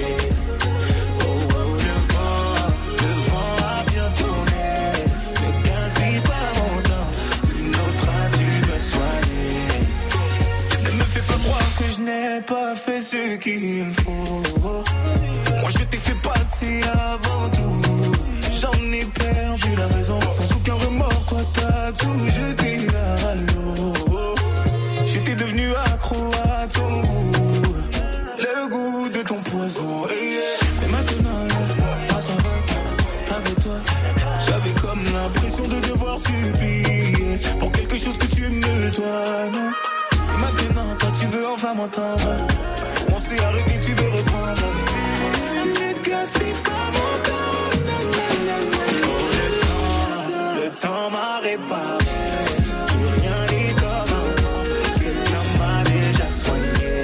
Oh, le vent a bien tourné, ne gaspille pas mon temps, une autre a su me soigner. Ne me fais pas croire que je n'ai pas fait ce qu'il faut, moi je t'ai fait passer avant tout, j'en ai perdu la raison, sans aucun remords, toi t'as tout jeté à l'eau. J'étais devenu accro à ton goût, le goût de ton poison. Et maintenant, ça va, avec toi, j'avais comme l'impression de devoir supplier pour quelque chose que tu me dois, non. Et maintenant, toi tu veux enfin m'entendre, on s'est arrêté, tu veux reprendre. Ne gaspille pas mon temps, le temps m'a réparé, plus rien n'est comme avant, quelqu'un m'a déjà soigné.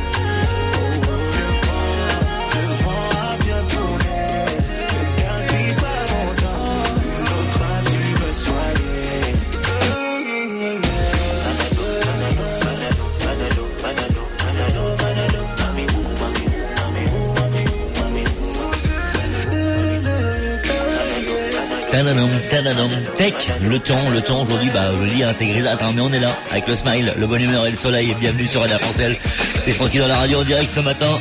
Le vent a bien tourné, ne gaspille pas mon temps, l'autre a su me soigner. Tech, le temps aujourd'hui, je le dis, hein, c'est grisâtre, hein, mais on est là, avec le smile, le bonne humeur et le soleil, et bienvenue sur Radio Arc-en-Ciel. C'est Francky dans la radio en direct ce matin.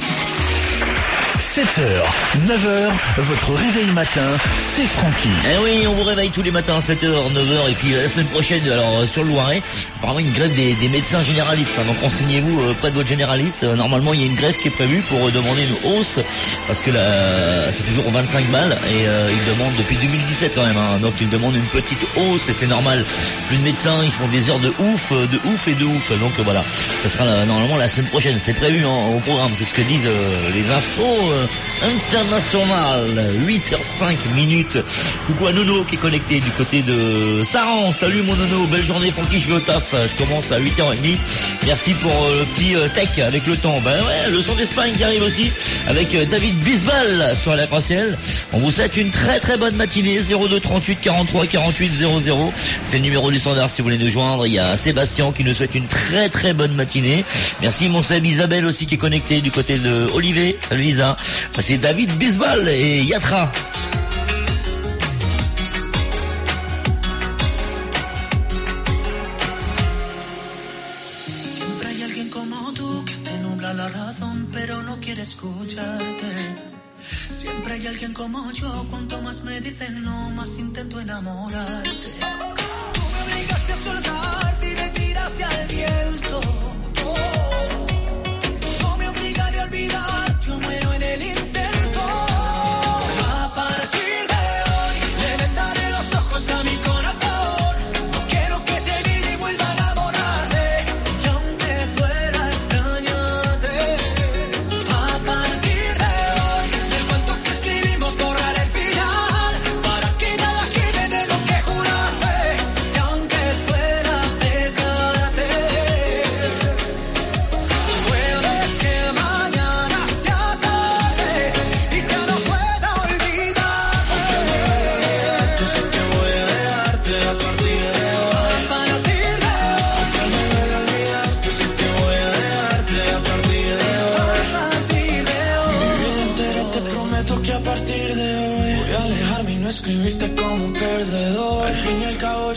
7h, 9h, votre réveil matin, c'est Francky. Eh oui, on vous réveille tous les matins à 7h, 9h, et puis la semaine prochaine, alors sur le Loiret, apparemment une grève des médecins généralistes, hein, donc renseignez-vous près de votre généraliste. Normalement, il y a une grève qui est prévue pour demander une hausse, parce que là, c'est toujours 25 balles, et ils demandent depuis 2017 quand même, hein, donc ils demandent une petite hausse, et c'est normal. Plus de médecins, ils font des heures de ouf, donc voilà, ça sera normalement la semaine prochaine, c'est prévu au programme, c'est ce que disent les infos internationales. 8h05 minutes. Coucou à Nono qui est connecté du côté de Saran. Salut mon Nono, belle journée Francky, je vais au taf, je commence à 8h30. Merci pour le petit tech avec le temps. Ben ouais, le son d'Espagne qui arrive aussi avec David Bisbal sur la Arc-en-Ciel. On vous souhaite une très très bonne matinée. 02 38 43 48 00. C'est le numéro du standard si vous voulez nous joindre. Il y a Sébastien qui nous souhaite une très très bonne matinée. Merci mon Seb. Isabelle aussi qui est connectée du côté de Olivier. Salut Isa. C'est David Bisbal et Yatra. Siempre hay alguien como tú que te nubla la razón pero no quiere escucharte. Siempre hay alguien como yo, cuanto más me dicen no, más intento enamorarte. Tú me obligaste a soltarte y me tiraste al viento. Yo me obligaré a olvidar, yo muero en el intento. A partir de hoy le vendaré los ojos a mi corazón. No quiero que te mire y vuelva a enamorarse, y aunque fuera a extrañarte. A partir de hoy el cuento que escribimos borraré el final, para que nada quede de lo que juraste.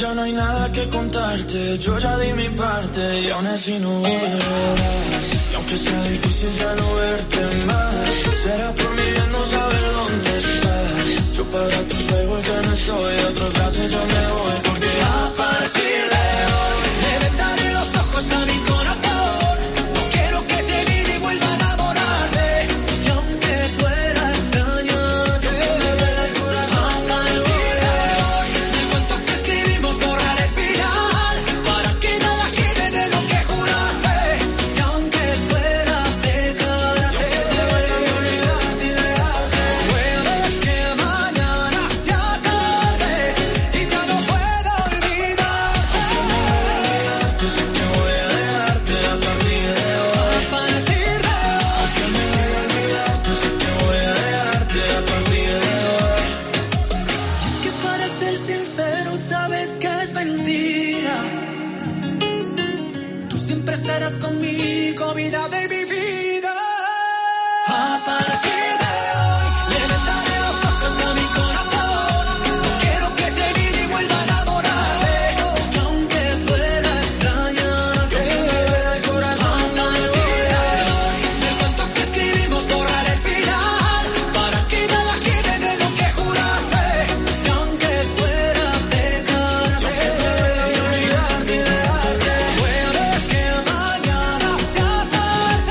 ya no hay nada que contarte. Yo ya di mi parte y aún así no volverás. Y aunque sea difícil ya no verte más, será por mi bien no saber dónde estás. Yo para tus juegos ya no estoy, de otros brazos yo me voy. Porque a partir de hoy le vendaré los ojos a mi corazón. No quiero que te mire y vuelva a enamorarse. Y aunque fuera extraño, yo que me duele el corazón. A partir de hoy del cuento que escribimos borrar el final, para que nada quede de lo que juraste. Y aunque fuera a dejarte, olvidarte y dejarte, puede que mañana sea tarde y ya no pueda olvidarte. Sé que voy a dejarte a partir de hoy. A partir de hoy. Sé que me voy a olvidarte, sé que voy a dejarte a partir de hoy. Y es que para ser sincero sabes que es mentira. Tú siempre estarás conmigo, vida de mi vida. A partir de hoy le vendaré los ojos a mi corazón. No quiero que te mire y vuelva a enamorarse. Y aunque fuera extraña, que me duele el corazón. A partir de hoy del cuento que escribimos borrar el final, para que nada quede de lo que juraste. Y aunque fuera a dejarte, olvidarte y dejarte, puede que mañana sea tarde.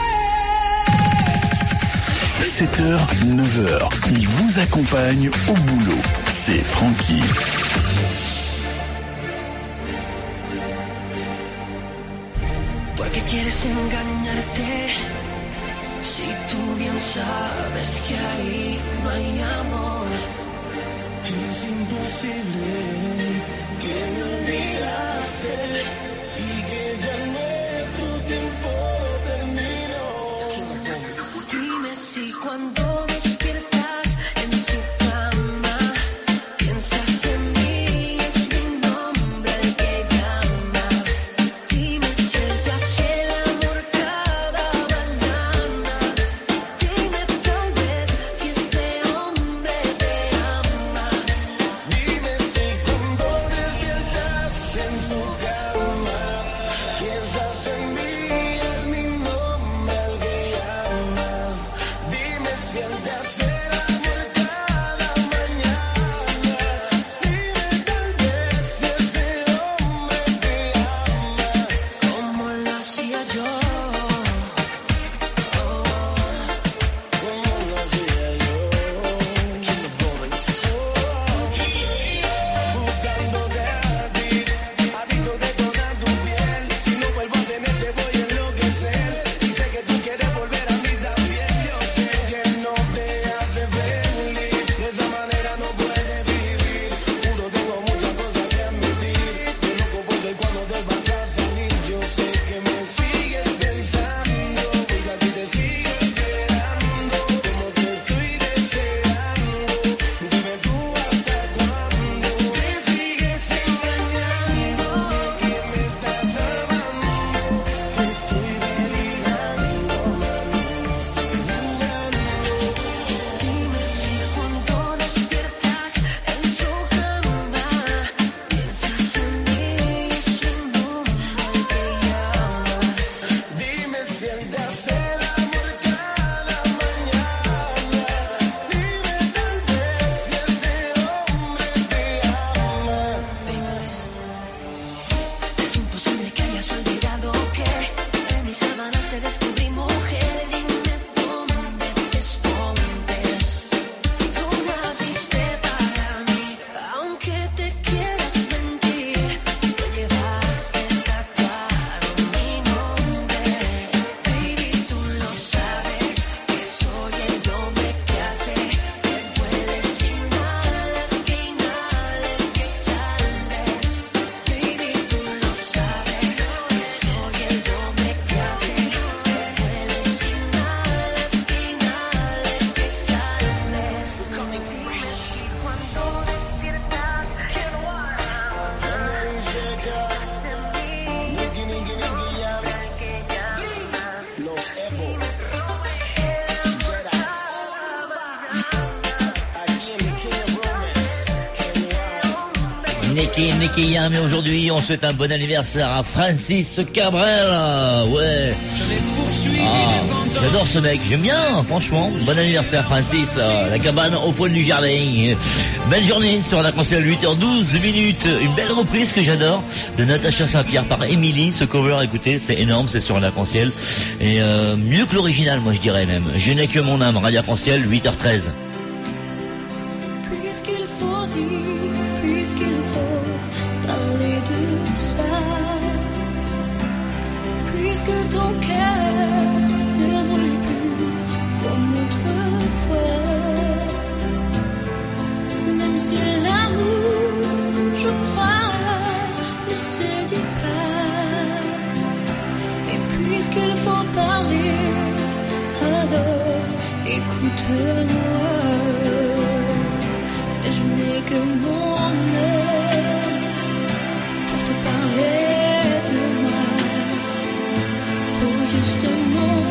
7h, 9h, il vous accompagne au boulot. C'est Francky. ¿Por qué quieres engañarte? Si tú bien sabes que ahí no hay amor. Es imposible que me olvidaste y que ya nuestro tiempo terminó. Dime si cuando despiertas en su cama piensas en mí, es mi nombre el que llamas. Dime si él te hace el amor cada mañana. Dime tal vez si ese hombre te ama. Dime si cuando despiertas en su cama piensas en mí, es mi nombre el que llamas. Dime si él te hace el amor cada mañana. Dime tal vez si ese hombre te ama como lo hacía yo. Como lo hacía yo. Buscándote a ti, adicto de toda tu piel. Nicky Yam, mais aujourd'hui on souhaite un bon anniversaire à Francis Cabrel. Ouais. J'adore ce mec, j'aime bien, franchement. Bon anniversaire Francis, la cabane au fond du jardin. Belle journée sur la console, 8h12 minutes. Une belle reprise que j'adore de Natacha Saint-Pierre par Émilie. Ce cover, écoutez, c'est énorme, c'est sur l'arc-en-ciel. Et mieux que l'original, moi je dirais même. Je n'ai que mon âme, Radio Arc-en-Ciel, 8h13. Puisqu'il faut dire, puisqu'il faut parler de ça, puisque ton cœur ne brûle plus comme autrefois, même si l'amour, je crois, ne se dit pas, mais puisqu'il faut parler, alors écoute-moi. Je n'ai que mon âme pour te parler de moi. Oh, juste mon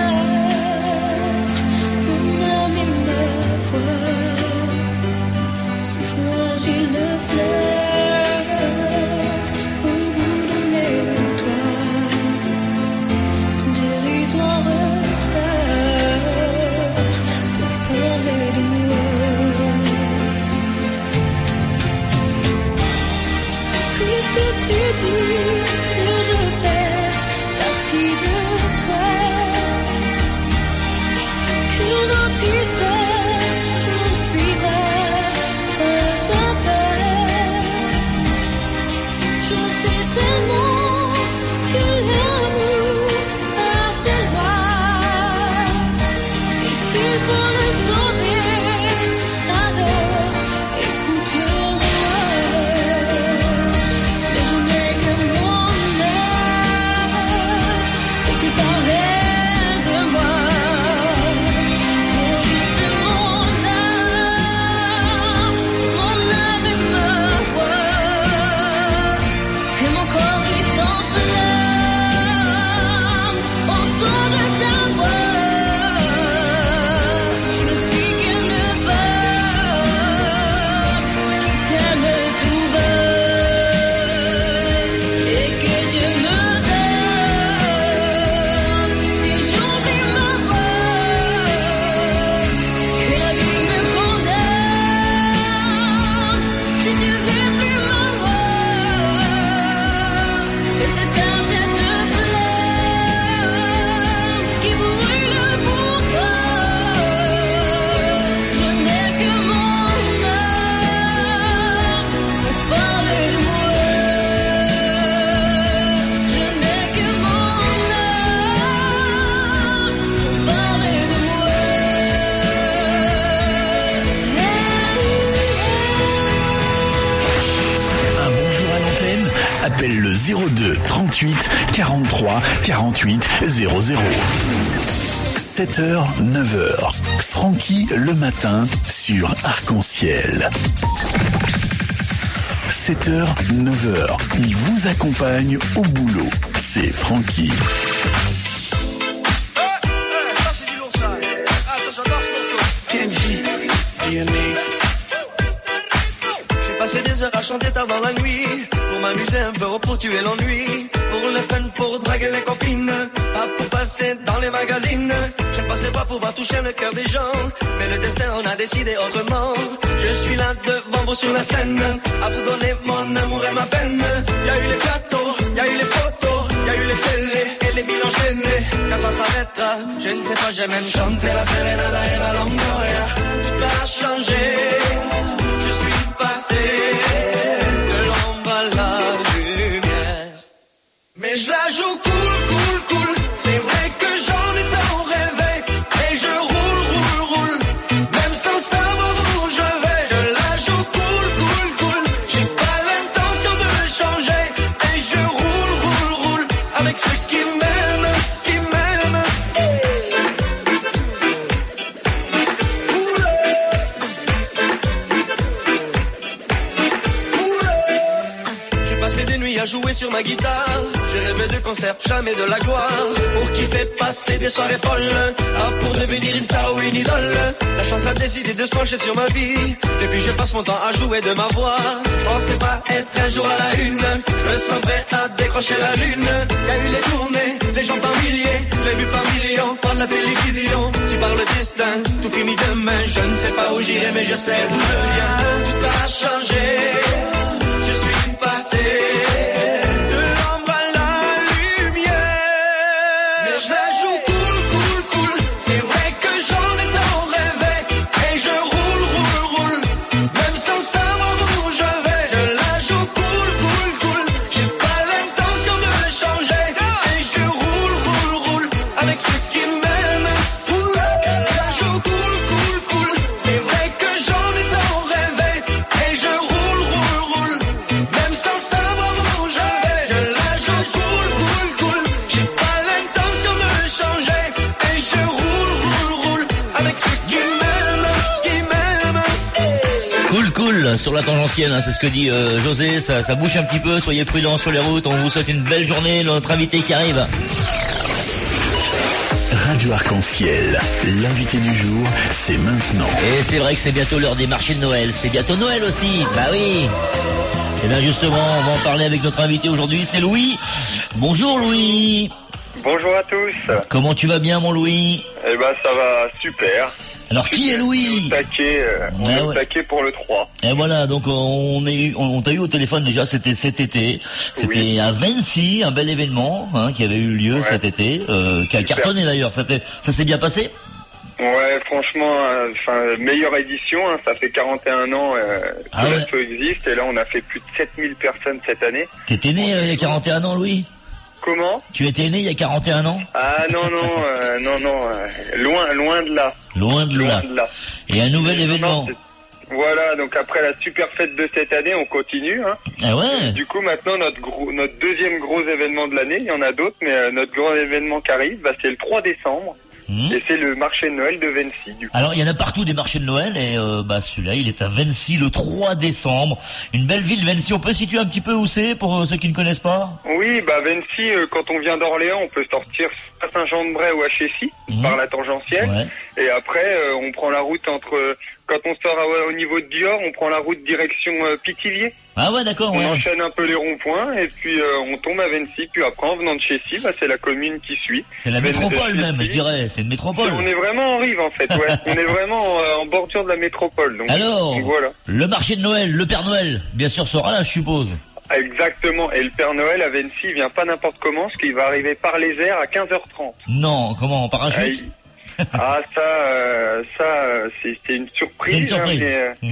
âme et ma voix. Si fragile fleur au bout de mes doigts, dérisoire sœur pour parler de moi. Puisque tu dis que je fais partie de toi, que notre histoire nous suivra pas à pas, je sais tellement que l'amour a ses lois, et s'il faut le sauver, alors écoute-moi. Appelle le 02 38 43 48 00. 7h, 9h. Francky le matin sur Arc-en-Ciel. 7h, 9h. Il vous accompagne au boulot. C'est Francky. Ça c'est du lourd ça. Ah ça j'adore ce morceau. Kenji, DMX. J'ai passé des heures à chanter tard dans la nuit, pour m'amuser un peu, pour tuer l'ennui, pour le fun, pour draguer les copines, pas pour passer dans les magazines. Je ne pensais pas pouvoir toucher le cœur des gens, mais le destin en a décidé autrement. Je suis là devant vous sur la scène, à vous donner mon amour et ma peine. Y a eu les plateaux, y a eu les photos, y a eu les télés et les villes enchaînées. Quand ça s'arrêtera, je ne sais pas, j'ai même chanté la Serenada et la Longoria. Tout a changé, je suis passé de l'ombre à la lumière. Mais je la joue cool, cool, cool. C'est vrai que j'en ai tant rêvé. Et je roule, roule, roule. Même sans savoir où je vais. Je la joue cool, cool, cool. J'ai pas l'intention de changer. Et je roule, roule, roule. Avec ceux qui m'aiment, qui m'aiment. J'ai passé des nuits à jouer sur ma guitare. J'ai rêvé de concerts, jamais de la gloire. Pour kiffer, passer des soirées folles. Ah, pour devenir une star ou une idole. La chance a décidé de se pencher sur ma vie. Depuis je passe mon temps à jouer de ma voix. Je pensais pas être un jour à la une. Je me sens prêt à décrocher la lune. Y a eu les tournées, les gens par milliers, les vues par millions, par la télévision. Si par le destin, tout finit demain. Je ne sais pas où j'irai, mais je sais d'où je viens. Tout a changé, je suis passé de l'ombre à la lumière. Mais je la joue cool, cool, cool. C'est vrai que j'en ai tant rêvé. Et je roule, même sans savoir où je vais. Je la joue cool, cool, cool. J'ai pas l'intention de changer. Et je roule, avec ceux qui m'aiment. Je la joue cool, cool, cool. C'est vrai que j'en ai tant rêvé. Et je roule, même sans savoir où je vais. Je la joue cool, cool, cool. J'ai pas l'intention de changer. Et je roule, avec ceux qui m'aiment. Cool, sur la tangentielle, hein, c'est ce que dit José, ça bouge un petit peu, soyez prudents sur les routes, on vous souhaite une belle journée, notre invité qui arrive. Radio Arc-en-Ciel, l'invité du jour, c'est maintenant. Et c'est vrai que c'est bientôt l'heure des marchés de Noël, c'est bientôt Noël aussi, bah oui. Et bien justement, on va en parler avec notre invité aujourd'hui, c'est Louis. Bonjour Louis. Bonjour à tous. Comment tu vas bien mon Louis? Eh ben ça va super. Alors qui est Louis? On est au taquet pour le 3. Et voilà, donc on t'a eu au téléphone déjà, c'était cet été. C'était à Vency, un bel événement qui avait eu lieu cet été, qui a cartonné d'ailleurs. Ça s'est bien passé? Ouais, franchement, meilleure édition, ça fait 41 ans que l'assaut existe, et là on a fait plus de 7000 personnes cette année. T'étais né il y a 41 ans Louis? Comment? Tu étais né il y a 41 ans? Ah non, loin de là. Loin de là. Et un nouvel événement. Voilà, donc après la super fête de cette année, on continue. Ah ouais. Du coup, maintenant, notre deuxième gros événement de l'année, il y en a d'autres, mais notre grand événement qui arrive, c'est le 3 décembre. Et c'est le marché de Noël de Vency. Du coup. Alors il y en a partout des marchés de Noël et celui-là il est à Vency le 3 décembre. Une belle ville Vency, on peut situer un petit peu où c'est pour ceux qui ne connaissent pas? Oui, Vency, quand on vient d'Orléans, on peut sortir à Saint-Jean-de-Bray ou à Chessy par la tangentielle. Ouais. Et après on prend la route quand on sort au niveau de Dior, on prend la route direction Pithiviers. Ah ouais, d'accord. On enchaîne un peu les ronds-points et puis on tombe à Vency. Puis après, en venant de Chessy, c'est la commune qui suit. C'est la métropole même, je dirais. C'est une métropole. On est vraiment en rive en fait. Ouais. On est vraiment en bordure de la métropole. Donc, alors, voilà. Le marché de Noël, le Père Noël, bien sûr sera là, je suppose. Exactement. Et le Père Noël à Vency, il vient pas n'importe comment, parce qu'il va arriver par les airs à 15h30. Non, comment, en parachute? Ah c'est une surprise. C'est une surprise.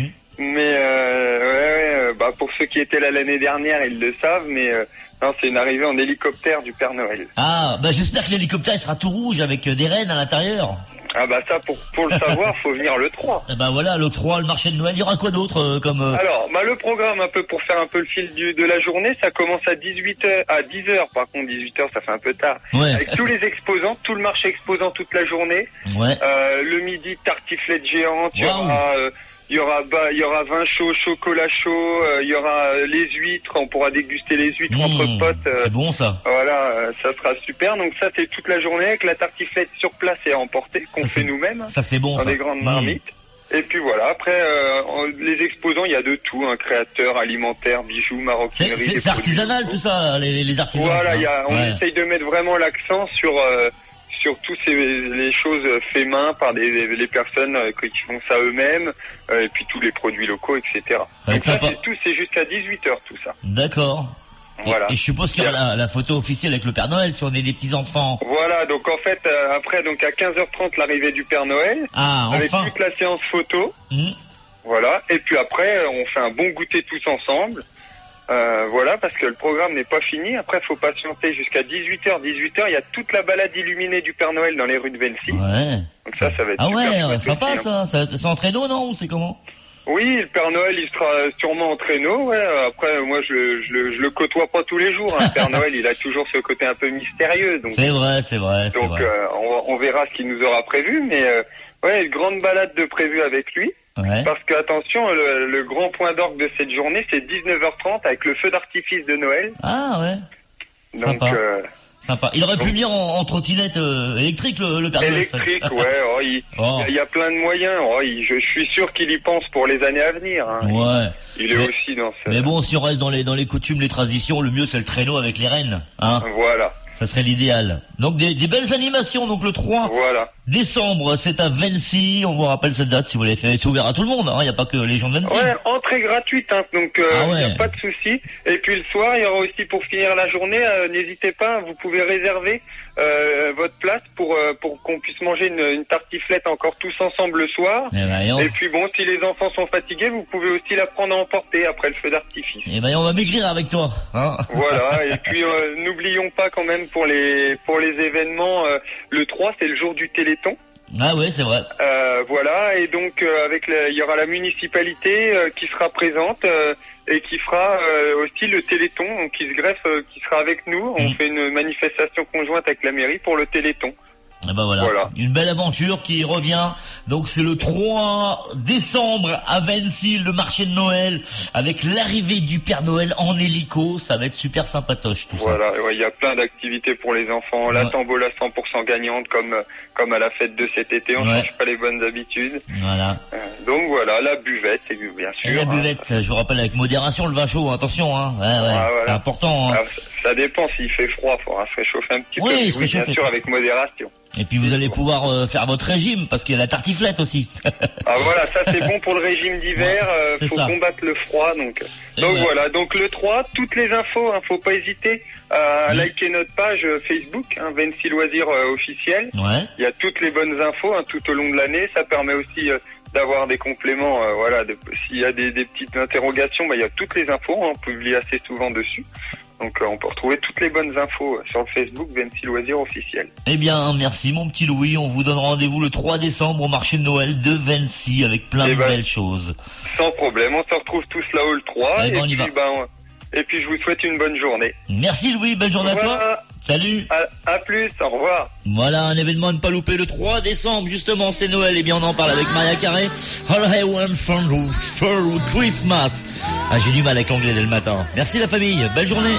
Pour ceux qui étaient là l'année dernière, ils le savent, mais non, c'est une arrivée en hélicoptère du Père Noël. Ah, j'espère que l'hélicoptère il sera tout rouge avec des rennes à l'intérieur. Ah ça pour le savoir, faut venir le 3. Voilà, le 3, le marché de Noël, il y aura quoi d'autre comme Alors, le programme un peu pour faire un peu le fil de la journée, ça commence à 18h à 10h. Par contre 18h ça fait un peu tard. Ouais. Avec tous les exposants, tout le marché exposant toute la journée. Ouais. Le midi tartiflette géante, il y aura vin chaud, chocolat chaud, il y aura les huîtres, on pourra déguster les huîtres entre potes. C'est bon ça. Voilà, ça sera super. Donc ça c'est toute la journée avec la tartiflette sur place et à emporter qu'on fait nous-mêmes. Ça c'est bon dans ça. Des grandes marmites. Et puis voilà, après les exposants, il y a de tout, créateurs, alimentaires, bijoux, maroquinerie. C'est artisanal tout ça, les artisans. Voilà, on essaye de mettre vraiment l'accent sur toutes les choses faites main par les personnes qui font ça eux-mêmes, et puis tous les produits locaux, etc. Donc ça c'est jusqu'à 18h tout ça. D'accord. Voilà. Et je suppose qu'il y aura la photo officielle avec le Père Noël si on est des petits enfants. Voilà, donc en fait après donc à 15h30 l'arrivée du Père Noël, avec toute la séance photo. Voilà, et puis après on fait un bon goûter tous ensemble. Voilà, parce que le programme n'est pas fini. Après, il faut patienter jusqu'à 18h. 18h, il y a toute la balade illuminée du Père Noël dans les rues de Vency. Ouais. Donc ça va être super sympa aussi, ça. C'est en traîneau, non? Ou c'est comment? Oui, le Père Noël, il sera sûrement en traîneau. Ouais. Après, moi, je le côtoie pas tous les jours. Le Père Noël, il a toujours ce côté un peu mystérieux. Donc, c'est vrai. Donc, on verra ce qu'il nous aura prévu. Mais une grande balade de prévu avec lui. Ouais. Parce que attention, le grand point d'orgue de cette journée, c'est 19h30 avec le feu d'artifice de Noël. Ah ouais. Donc, Sympa. Il aurait pu venir en trottinette électrique, le Père Noël. Électrique, ouais. Il y a plein de moyens. Je suis sûr qu'il y pense pour les années à venir. Hein. Ouais. Il est aussi dans ce... Mais bon, si on reste dans les coutumes, les traditions, le mieux c'est le traîneau avec les rennes. Hein. Voilà. Ça serait l'idéal. Donc des belles animations. Donc le 3 décembre, c'est à Vency. On vous rappelle cette date si vous l'avez fait. C'est ouvert à tout le monde. Il n'y a pas que les gens de Vency. Ouais, entrée gratuite. Hein, donc il n'y a pas de souci. Et puis le soir, il y aura aussi pour finir la journée. N'hésitez pas, vous pouvez réserver votre place pour qu'on puisse manger une tartiflette encore tous ensemble le soir. Et puis bon, si les enfants sont fatigués, vous pouvez aussi la prendre à emporter après le feu d'artifice. Et on va maigrir avec toi. Hein. Voilà. Et puis n'oublions pas quand même pour les événements, le 3 c'est le jour du Téléthon. Ah ouais, c'est vrai. Voilà, et donc il y aura la municipalité qui sera présente et qui fera aussi le Téléthon, donc qui se greffe, qui sera avec nous. On fait une manifestation conjointe avec la mairie pour le Téléthon. Et voilà. Une belle aventure qui revient. Donc c'est le 3 décembre à Vency, le marché de Noël, avec l'arrivée du Père Noël en hélico. Ça va être super sympatoche tout ça. Voilà, il y a plein d'activités pour les enfants. La tombola 100% gagnante comme à la fête de cet été. On change pas les bonnes habitudes. Voilà. Donc voilà, la buvette, bien sûr. Et la buvette, je vous rappelle avec modération le vin chaud, attention. Voilà. C'est important. Alors, ça dépend s'il fait froid, il faudra se réchauffer un petit peu. Oui, bien sûr, avec modération. Et puis vous allez pouvoir faire votre régime parce qu'il y a la tartiflette aussi. Voilà, ça c'est bon pour le régime d'hiver. Faut combattre le froid, donc voilà. Donc le 3, toutes les infos, faut pas hésiter à liker notre page Facebook, Vency Loisirs officiel. Ouais. Il y a toutes les bonnes infos tout au long de l'année. Ça permet aussi d'avoir des compléments. S'il y a des petites interrogations, il y a toutes les infos. On publie assez souvent dessus. Donc on peut retrouver toutes les bonnes infos sur le Facebook Vency Loisirs officiel. Eh bien, merci mon petit Louis. On vous donne rendez-vous le 3 décembre au marché de Noël de Vency avec plein de belles choses. Sans problème, on se retrouve tous là-haut le 3. On y va. Et puis je vous souhaite une bonne journée. Merci Louis, belle journée à toi. Salut. À plus, au revoir. Voilà un événement à ne pas louper le 3 décembre, justement c'est Noël. Et bien on en parle avec Maria Carré. All I want for Christmas. J'ai du mal avec l'anglais dès le matin. Merci la famille, belle journée.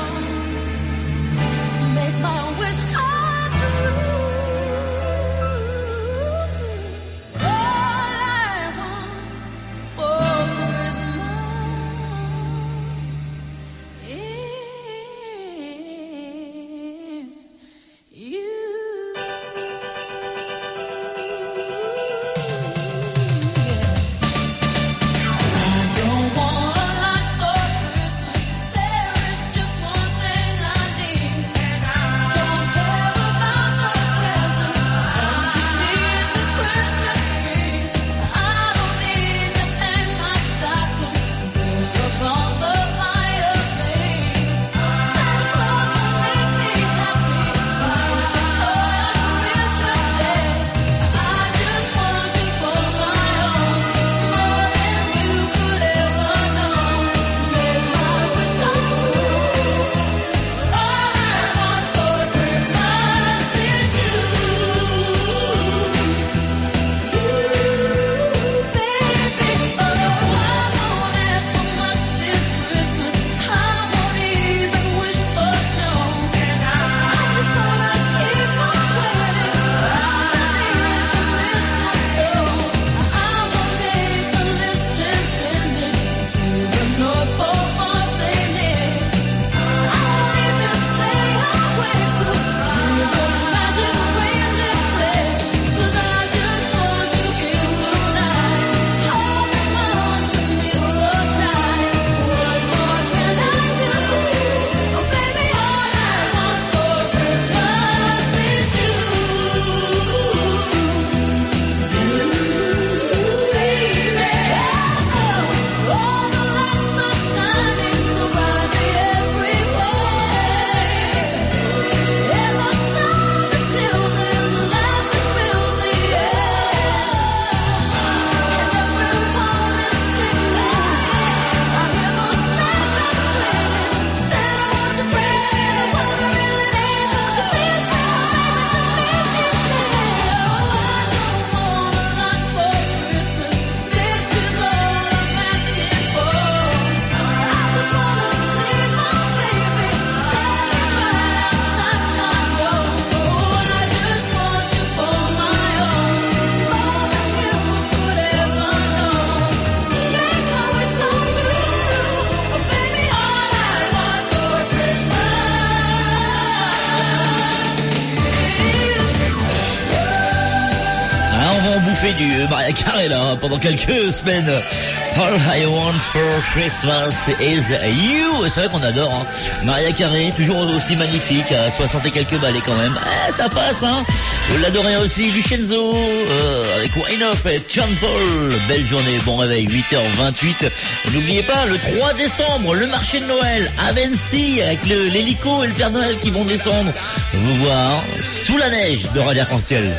One fait du Mariah Carey là pendant quelques semaines. All I want for Christmas is you. Et c'est vrai qu'on adore hein. Mariah Carey, toujours aussi magnifique, à 60 et quelques balais quand même. Ça passe hein. Vous l'adorez aussi, Lucenzo, avec Wine Up et John Paul. Belle journée, bon réveil, 8h28. Et n'oubliez pas, le 3 décembre, le marché de Noël à Vency, avec l'hélico et le Père Noël qui vont descendre vous voir sous la neige de Radio Arc-en-Ciel.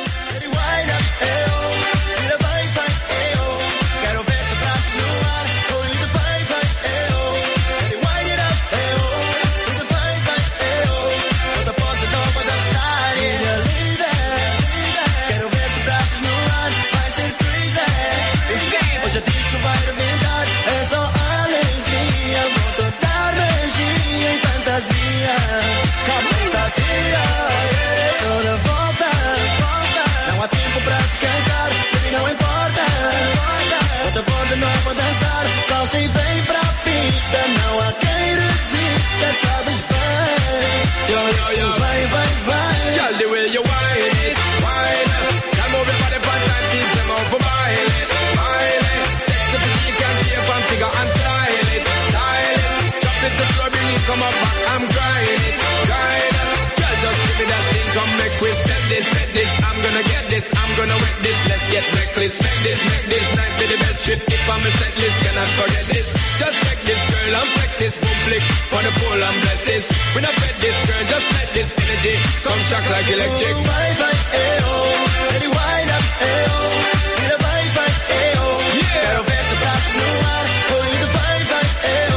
Come up back, I'm grinding, grinding. Girl, just give me that thing, come make we set this. I'm gonna get this, I'm gonna wet this. Let's get reckless, make this night be the best trip. If I'm a set list, cannot forget this. Just take this girl and flex this, boom flick. Wanna pull and bless this. When I pet this girl, just let this energy come shock like electric. Oh, vibe, ayo, ready wind up, ayo. Get a vibe, ayo. Yeah. Quero ver tu braço no ar, oi do vibe, ayo.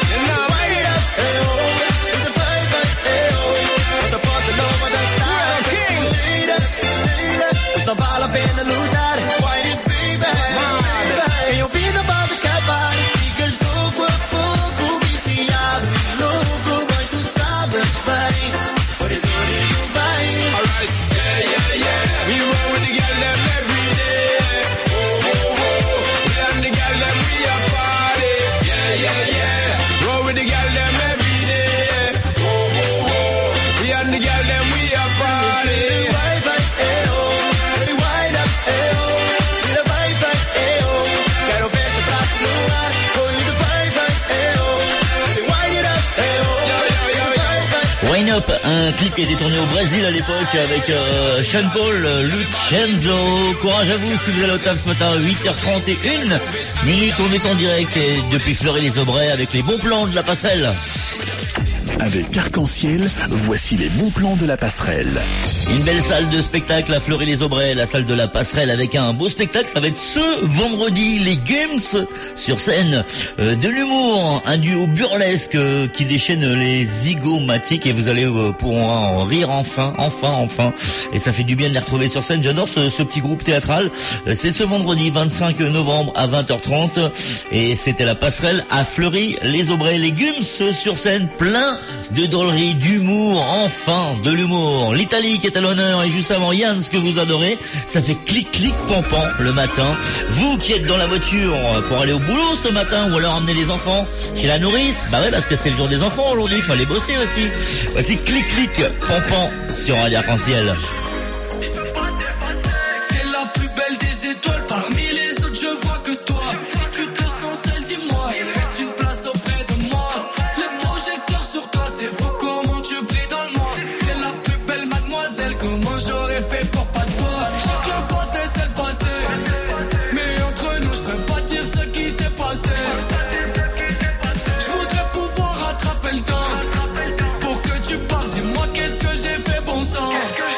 Não vale a pena lutar, why it baby? Em ouvir a banda escapar, ficas pouco a pouco viciado e louco, bem tu sabes bem, por isso digo bem. Alright, yeah, we roll with the girl them every day. Oh, we and the girl them we a party. Yeah, roll with the girl them every day. Oh, we and the girl them we a party. Wine Up, un clip qui a été tourné au Brésil à l'époque avec Sean Paul, Lucenzo. Courage à vous si vous allez au taf ce matin à 8h31. On est en direct et depuis Fleury-les-Aubrais avec les bons plans de la passerelle. Avec Arc-en-Ciel, voici les bons plans de la passerelle. Une belle salle de spectacle à Fleury-les-Aubrais, la salle de la passerelle avec un beau spectacle. Ça va être ce vendredi, les Games sur scène. De l'humour, un duo burlesque qui déchaîne les zygomatiques et vous allez pouvoir en rire enfin. Et ça fait du bien de les retrouver sur scène. J'adore ce petit groupe théâtral. C'est ce vendredi 25 novembre à 20h30 et c'était la passerelle à Fleury-les-Aubrais. Les Games sur scène, plein de drôlerie, d'humour, enfin de l'humour. L'Italie qui est à l'honneur et juste avant Yann, ce que vous adorez, ça fait clic pampan le matin. Vous qui êtes dans la voiture pour aller au boulot ce matin ou alors emmener les enfants chez la nourrice, bah ouais parce que c'est le jour des enfants aujourd'hui, il fallait bosser aussi. Voici clic pampan sur Radio Arc-en-Ciel. T'es la plus belle des étoiles, parmi les autres je vois que toi. Si tu te sens seule, dis-moi, il reste une place auprès de moi. Le projecteur sur toi, c'est fou comment tu brilles dans le noir. T'es la plus belle mademoiselle, comment j'aurais fait pour pas te voir. Je sais que le passé c'est le passé, mais entre nous je peux pas dire ce qui s'est passé. Je voudrais pouvoir rattraper le temps pour que tu partes, dis-moi qu'est-ce que j'ai fait bon sang.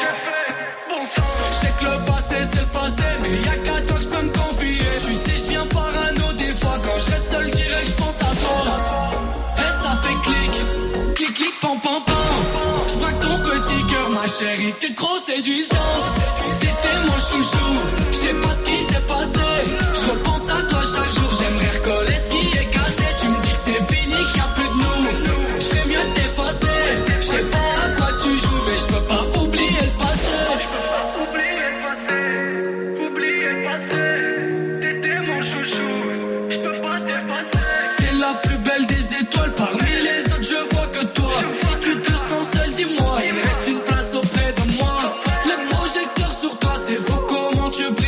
Je sais que le passé c'est le passé, mais y'a qu'à toi que je peux me confier. Tu sais je viens parano des fois, quand je reste seul direct je pense à toi. Et ça fait clic pam pam pam. Je braque ton petit cœur ma chérie, t'es trop séduisante. T'étais mon chouchou, je sais pas ce qui s'est passé. Je repense à toi chaque jour, j'aimerais recoller ce qui est cassé. Tu me dis que c'est fini, qu'il y a plus de nous. Je fais mieux de t'effacer. Je sais pas à quoi tu joues, mais je peux pas oublier le passé. Oublier le passé. T'étais mon chouchou, je peux pas t'effacer. T'es la plus belle des étoiles, parmi les autres je vois que toi. Si tu te sens seul, dis-moi, il me reste une place auprès de moi. Le projecteur sur toi, c'est fou comment tu brilles.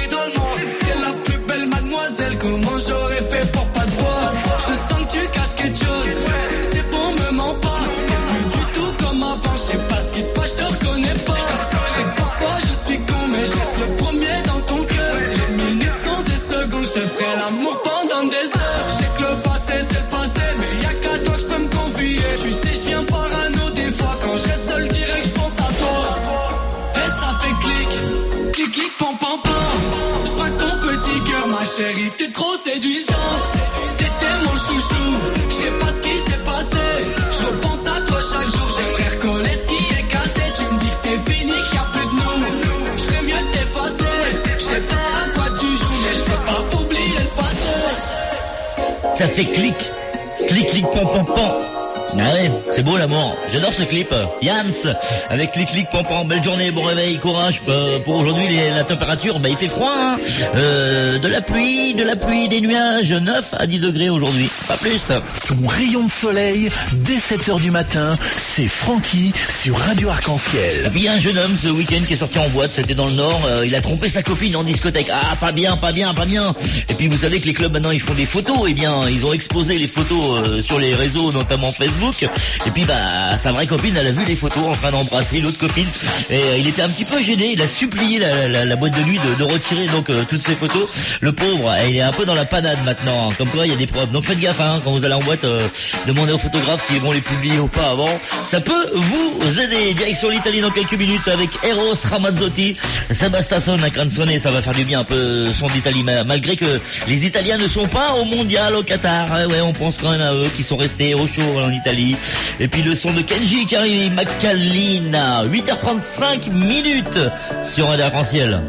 t'es trop séduisante. T'étais mon chouchou, je sais pas ce qui s'est passé. Je repense à toi chaque jour, j'aimerais recoller ce qui est cassé. Tu me dis que c'est fini, qu'il y a plus de nous. Je fais mieux de t'effacer. Je sais pas à quoi tu joues, mais je peux pas oublier le passé. Ça fait clic, clic, clic, pam, pam, pam. Ah ouais, c'est beau l'amour. J'adore ce clip. Yams avec clic clic pam pam. Belle journée, bon réveil, courage. Pour aujourd'hui la température, il fait froid. Hein. De la pluie, des nuages. 9 à 10 degrés aujourd'hui, pas plus. Ton rayon de soleil dès 7h du matin, c'est Francky sur Radio Arc-en-Ciel. Et puis il y a un jeune homme ce week-end qui est sorti en boîte. C'était dans le Nord. Il a trompé sa copine en discothèque. Ah, pas bien. Et puis vous savez que les clubs maintenant ils font des photos. Eh bien, ils ont exposé les photos sur les réseaux, notamment Facebook. Et puis sa vraie copine, elle a vu les photos en train d'embrasser l'autre copine et il était un petit peu gêné. Il a supplié la boîte de nuit de retirer donc toutes ces photos. Le pauvre, il est un peu dans la panade maintenant. Comme quoi, il y a des preuves. Donc faites gaffe quand vous allez en boîte, demandez aux photographes s'ils vont les publier ou pas avant. Ça peut vous aider. Direction l'Italie dans quelques minutes avec Eros Ramazzotti, Sebastian Canzone. Ça va faire du bien un peu son d'Italie, malgré que les Italiens ne sont pas au mondial au Qatar. Ouais, on pense quand même à eux qui sont restés au chaud en Italie. Et puis le son de Kenji qui arrive, Macalina, 8h35 sur Radio Arc-en-Ciel.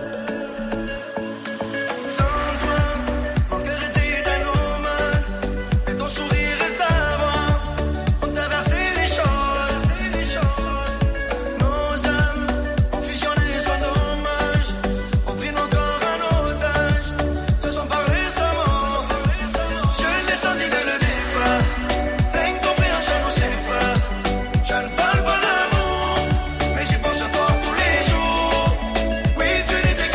Parle pas d'amour, mais j'y pense fort tous les jours. Oui, tu n'étais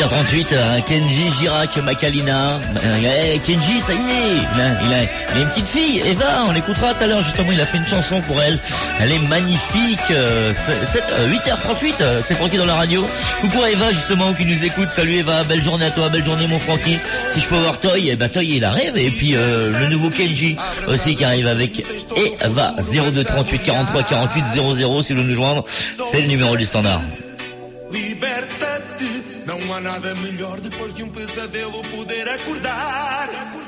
8h38, Kenji Girac, Macalina. Kenji, ça y est, il a une petite fille, Eva, on l'écoutera tout à l'heure, justement, il a fait une chanson pour elle. Elle est magnifique. 8h38, c'est Francky dans la radio. Coucou à Eva, justement, qui nous écoute. Salut Eva, belle journée à toi, belle journée mon Francky. Si je peux voir Toy, Toy il arrive. Et puis le nouveau Kenji aussi qui arrive avec Eva. 02 38 43 48 00, si vous voulez nous joindre, c'est le numéro du standard. Liberta-te, não há nada melhor depois de pesadelo poder acordar.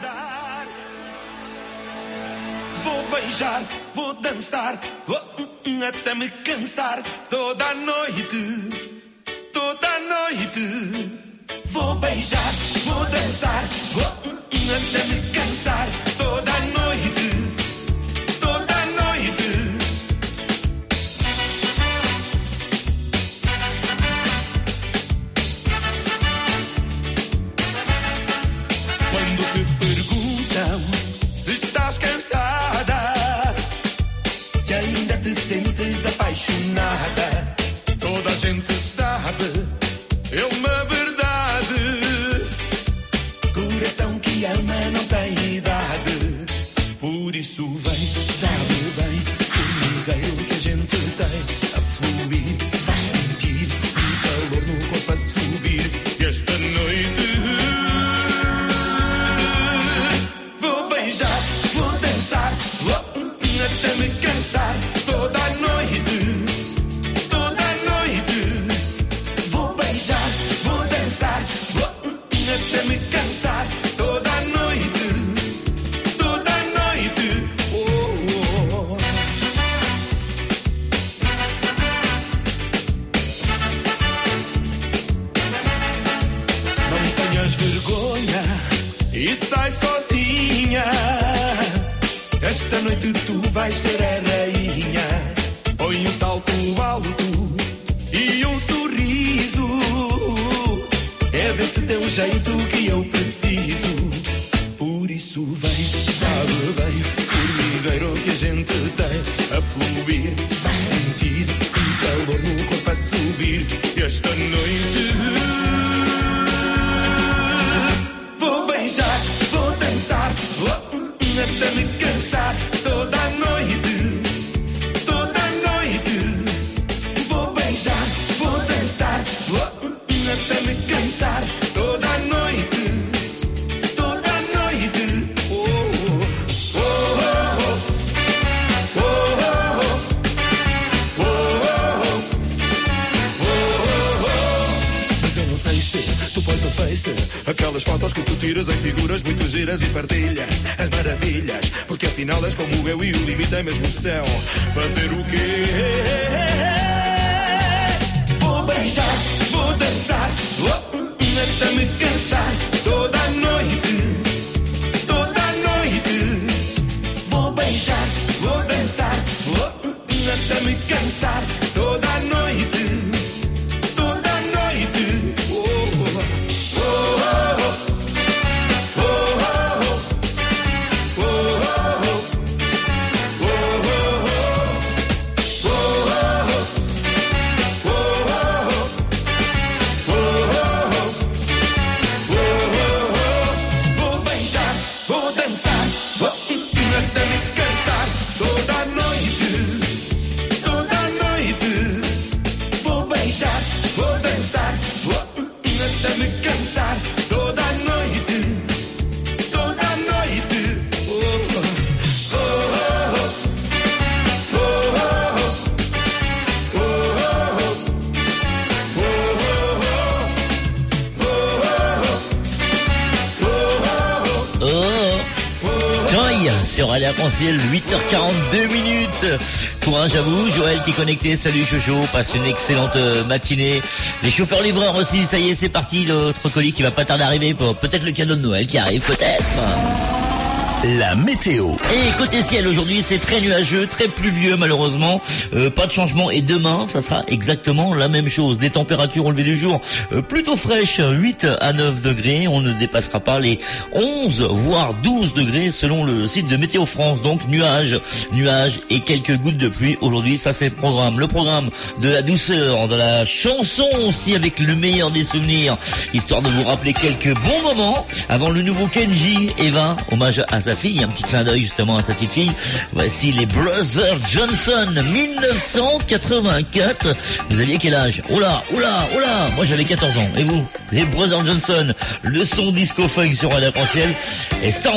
Vou beijar, vou dançar, vou até me cansar toda a noite, toda a noite. Vou beijar, vou dançar, vou até me cansar toda a noite, toda a noite. Quando te perguntam se estás cansada, se ainda te sentes apaixonada, toda a gente sabe, é uma verdade. Coração que ama não tem idade, por isso vem, sabe bem, formigueiro que a gente tem a fluir, vais sentir um calor no corpo a subir. E esta noite vou beijar, vou dançar, vou até me cansar toda a noite, toda a noite. Vou beijar, vou dançar, vou até me cansar toda a noite, toda a noite. Oh, oh. Não tenhas vergonha e sai sozinha. Esta noite tu vais ser a rainha. Põe um salto alto e um sorriso. É desse teu jeito que eu preciso. Por isso vem, sabe bem, formigueiro que a gente tem a fluir. Vais sentir um calor no corpo a subir. E esta noite vou beijar, vou dançar, vou até me cansar toda a noite, toda a noite. Vou beijar, vou dançar, vou até me cansar toda a noite, toda a noite. Oh, oh, oh, oh, oh, oh, oh, oh, oh. Mas eu não sei se tu pões no Face aquelas fotos que tu tiras em figuras muito giras e partilhas as maravilhas, porque afinal és como eu e o limite é mesmo o céu. Fazer o quê? Vou beijar, vou dançar, vou até me cansar toda a noite, toda a noite. Vou beijar, vou dançar, vou até me cansar toda a noite, toda a noite. Oh, oh, oh, oh, oh, vou beijar, vou dançar, vou até me cansar toda a noite, toda a noite. Vou beijar, vou dançar, vou até me cansar toda a noite, toda a noite. Oh, oh, oh, oh, Toy sur Allez Arc-en-Ciel, 8h42 minutes. Courage à vous, Joël qui est connecté, salut Jojo, passe une excellente matinée. Les chauffeurs livreurs aussi, ça y est, c'est parti, l'autre colis qui va pas tarder à arriver pour peut-être le cadeau de Noël qui arrive, peut-être. La météo. Et côté ciel, aujourd'hui, c'est très nuageux, très pluvieux, malheureusement. Pas de changement. Et demain, ça sera exactement la même chose. Des températures au lever du jour plutôt fraîches, 8 à 9 degrés. On ne dépassera pas les 11, voire 12 degrés selon le site de Météo France. Donc, nuages et quelques gouttes de pluie. Aujourd'hui, ça c'est le programme. Le programme de la douceur, de la chanson aussi avec le meilleur des souvenirs. Histoire de vous rappeler quelques bons moments avant le nouveau Kenji. Eva, hommage à sa fille, un petit clin d'œil justement à sa petite fille. Voici les Brothers Johnson, 1984. Vous aviez quel âge? Oula, moi j'avais 14 ans. Et vous? Les Brothers Johnson, le son disco funk sur Radio Arc-en-Ciel et Stamp.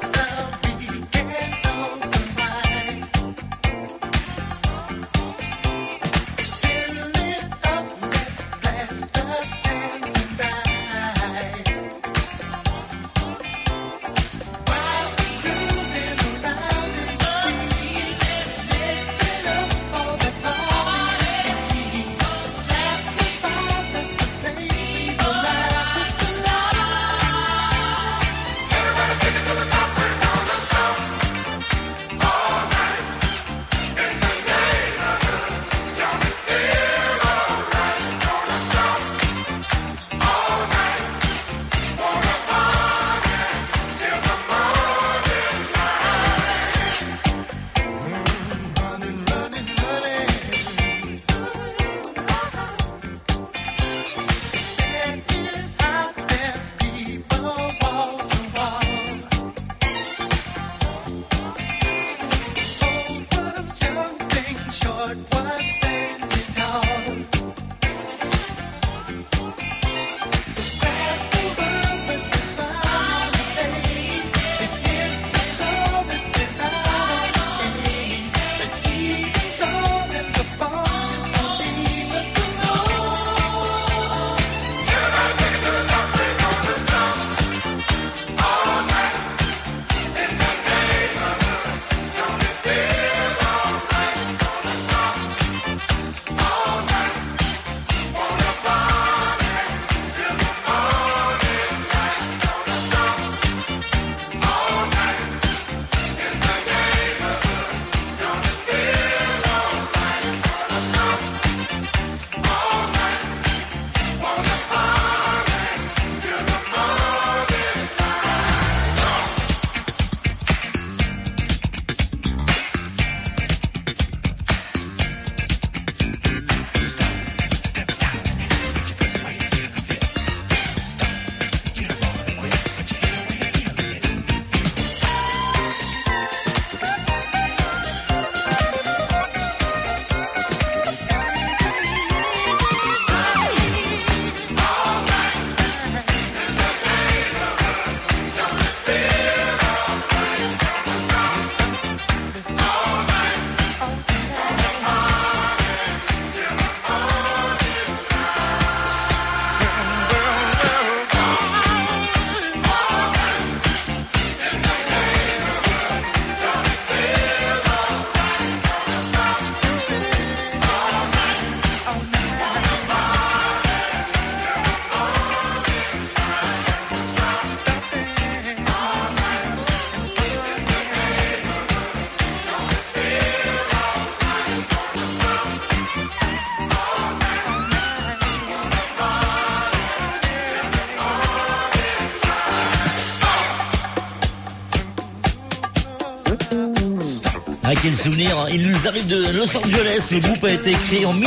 Ah, quel souvenir. Il nous arrive de Los Angeles. Le groupe a été créé en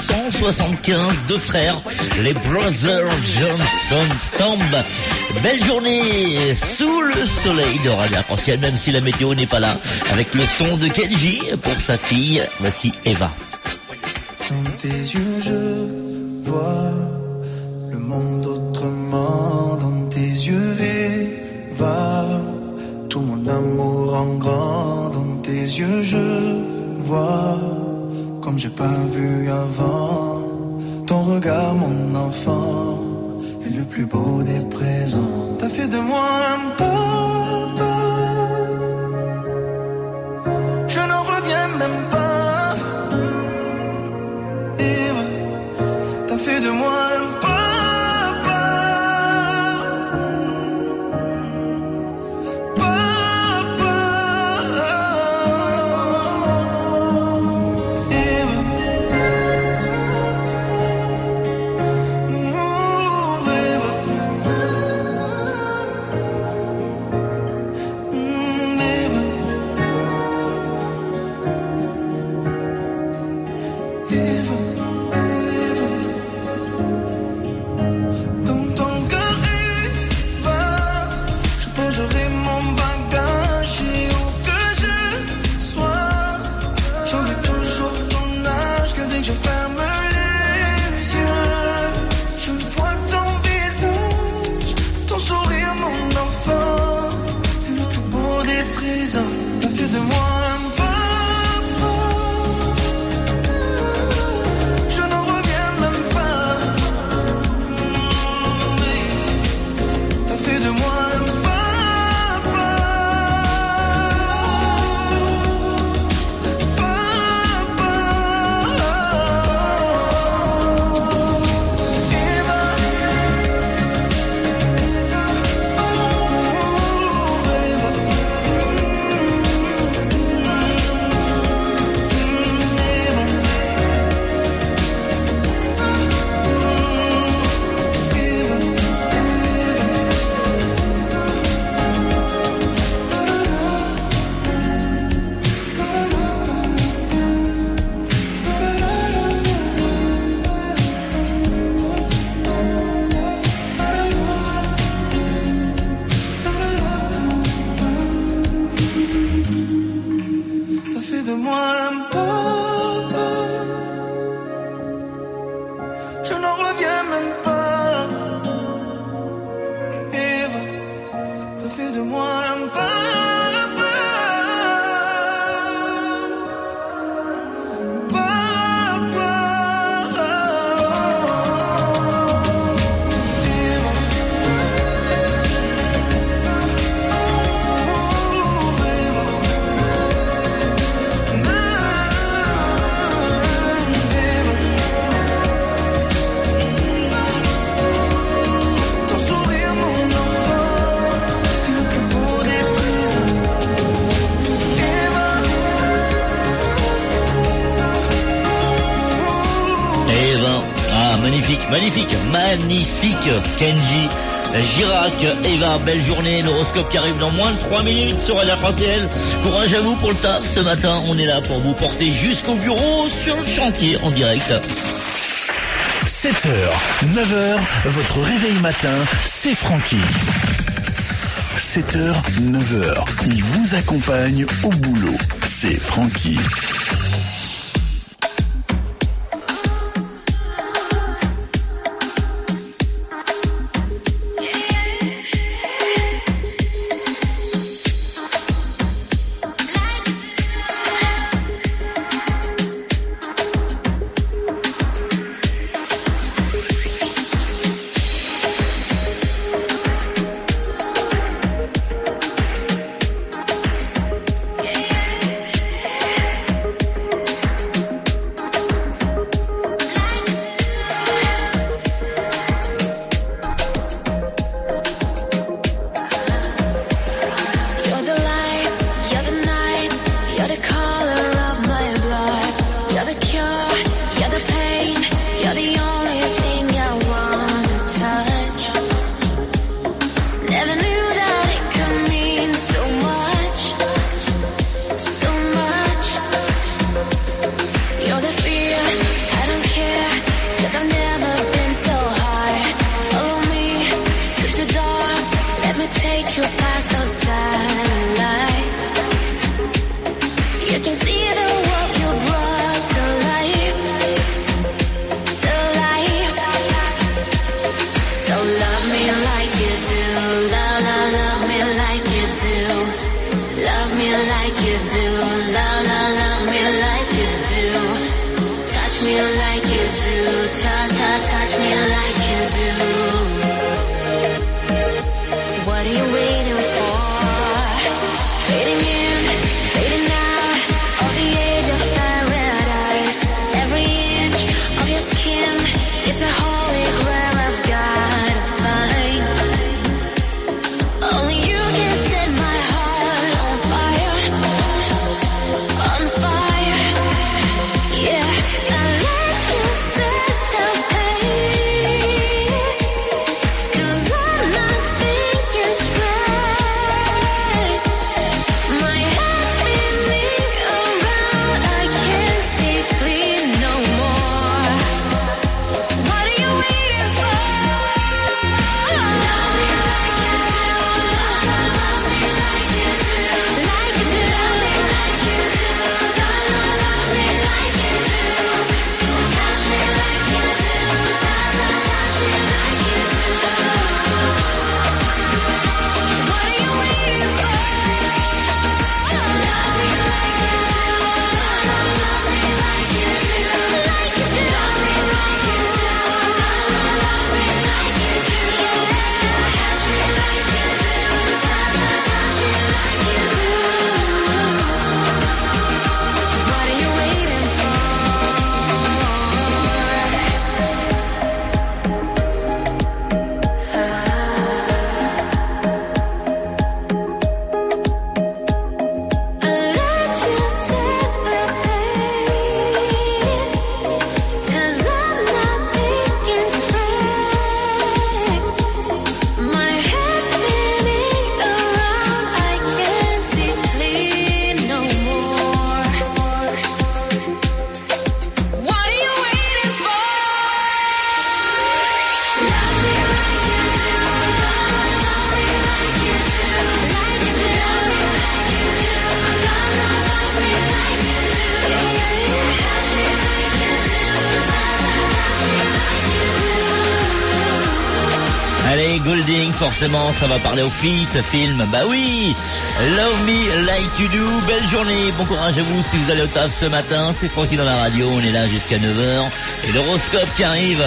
1975. Deux frères, les Brothers Johnson Stamp. Belle journée sous le soleil de Radio Arc-en-Ciel, même si la météo n'est pas là. Avec le son de Kenji pour sa fille. Voici Eva. Dans tes yeux, je vois le monde autrement. Dans tes yeux, Eva, tout mon amour en grand. Dans tes yeux, je vois comme j'ai pas vu avant. Ton regard, mon enfant, est le plus beau des présents. T'as fait de moi un papa, je n'en reviens même pas. Eva, t'as fait de moi un papa, même pas. Je n'en reviens même pas. Eva, t'as fait de moi un pas. Magnifique Kenji Girac. Eva, belle journée, l'horoscope qui arrive dans moins de 3 minutes sur Radio RCL. Courage à vous pour le taf ce matin, on est là pour vous porter jusqu'au bureau sur le chantier en direct. 7h, 9h, votre réveil matin, c'est Francky. 7h, 9h, il vous accompagne au boulot, c'est Francky. Yeah, and let's just say Goulding, forcément ça va parler aux filles ce film, bah oui. Love Me Like You Do, belle journée, bon courage à vous si vous allez au taf ce matin, c'est Francky dans la radio, on est là jusqu'à 9h et l'horoscope qui arrive.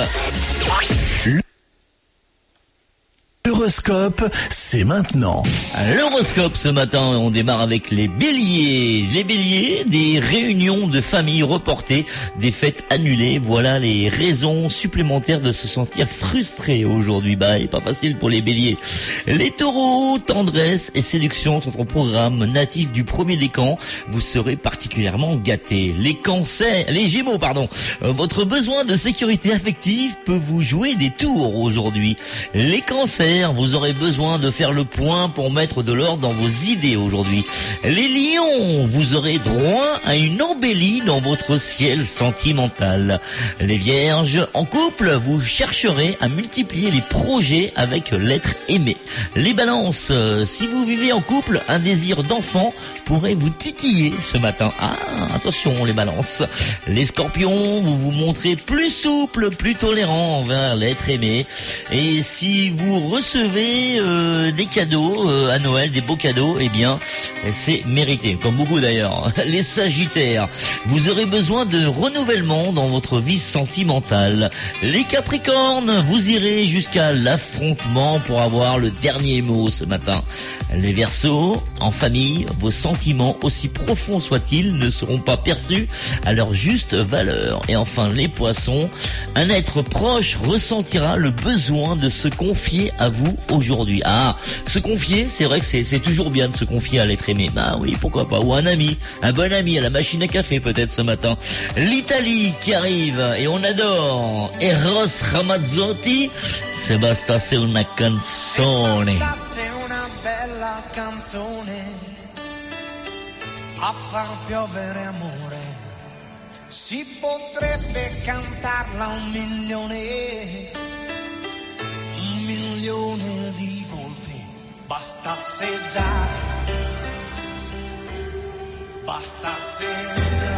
L'horoscope, c'est maintenant. L'horoscope ce matin, on démarre avec les béliers. Les béliers, des réunions de famille reportées, des fêtes annulées. Voilà les raisons supplémentaires de se sentir frustré aujourd'hui. Bah, il est pas facile pour les béliers. Les taureaux, tendresse et séduction sont au programme natif du premier décan. Vous serez particulièrement gâtés. Les gémeaux, votre besoin de sécurité affective peut vous jouer des tours aujourd'hui. Les cancers, vous aurez besoin de faire le point pour mettre de l'ordre dans vos idées aujourd'hui. Les lions, vous aurez droit à une embellie dans votre ciel sentimental. Les vierges, en couple, vous chercherez à multiplier les projets avec l'être aimé. Les balances, si vous vivez en couple, un désir d'enfant pourrait vous titiller ce matin. Ah, attention les balances. Les scorpions, vous vous montrez plus souple, plus tolérant envers l'être aimé. Et si vous recevez des cadeaux à Noël, des beaux cadeaux, eh bien c'est mérité, comme beaucoup d'ailleurs. Les sagittaires, vous aurez besoin de renouvellement dans votre vie sentimentale. Les capricornes, vous irez jusqu'à l'affrontement pour avoir le dernier mot ce matin. Les verseaux, en famille, vos sentiments, aussi profonds soient-ils, ne seront pas perçus à leur juste valeur. Et enfin les poissons, un être proche ressentira le besoin de se confier à vous aujourd'hui. Ah, se confier, c'est vrai que c'est toujours bien de se confier à l'être aimé. Bah oui, pourquoi pas. Ou un ami, un bon ami à la machine à café peut-être ce matin. L'Italie qui arrive et on adore. Eros Ramazzotti, se bastasse una canzone. Una bella canzone a far piovere amore, si potrebbe cantarla 1.000.000 di volte, bastasse già,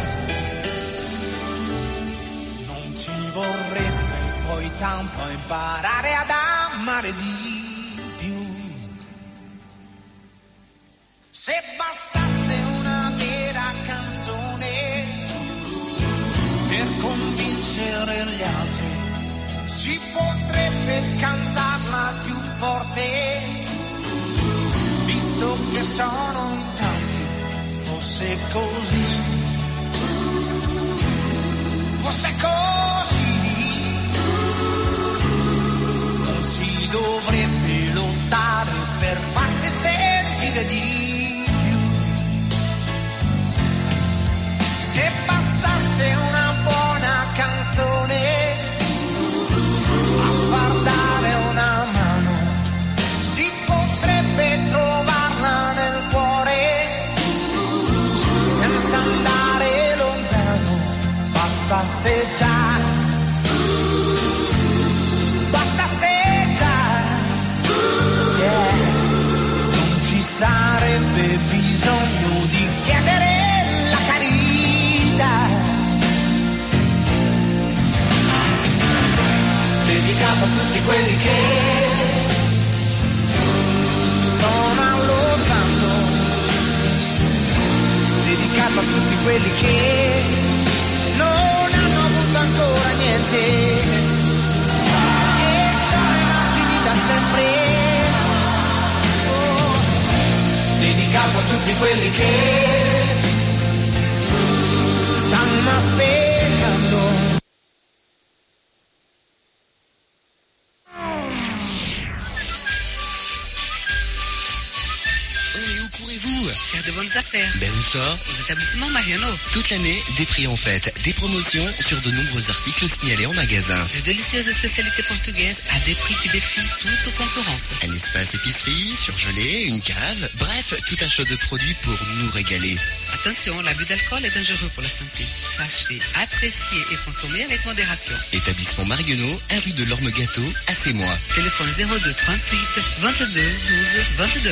non ci vorrebbe poi tanto imparare ad amare di più. Se bastasse una vera canzone per convincere gli altri, si potrebbe cantarla più forte, visto che sono in tanti, fosse così, non si dovrebbe lottare per farsi sentire di più. Se bastasse una buona canzone a far dare una mano, si potrebbe trovarla nel cuore senza andare lontano, bastasse già, yeah. Non ci sarebbe bisogno di chiedere la carità, dedicato a tutti quelli che sono allo sbando, dedicato a tutti quelli che non hanno avuto ancora niente e sono emargini da sempre, dedicato a tutti quelli che stanno aspettando. Faire de bonnes affaires. Ben où ça? Aux établissements Mariano. Toute l'année, des prix en fête, des promotions sur de nombreux articles signalés en magasin. De délicieuses spécialités portugaises à des prix qui défient toute concurrence. Un espace épicerie, surgelé, une cave, bref, tout un choix de produits pour nous régaler. Attention, l'abus d'alcool est dangereux pour la santé. Sachez apprécier et consommer avec modération. Établissement Marionneau, 1 rue de l'Orme-Gâteau, à Sémois. Téléphone 02 38 22 12 22.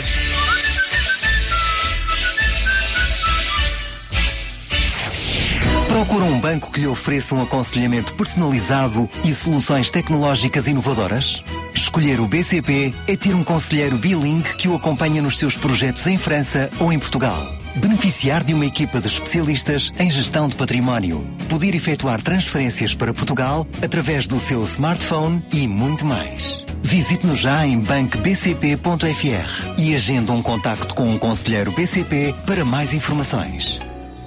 Procura um banco que lhe ofereça um aconselhamento personalizado e soluções tecnológicas inovadoras? escolher o BCP é ter conselheiro bilingue que o acompanha nos seus projetos em França ou em Portugal. Beneficiar de uma equipa de especialistas em gestão de património. Poder efetuar transferências para Portugal através do seu smartphone e muito mais. Visite-nos já em bancobcp.fr e agende contacto com conselheiro BCP para mais informações.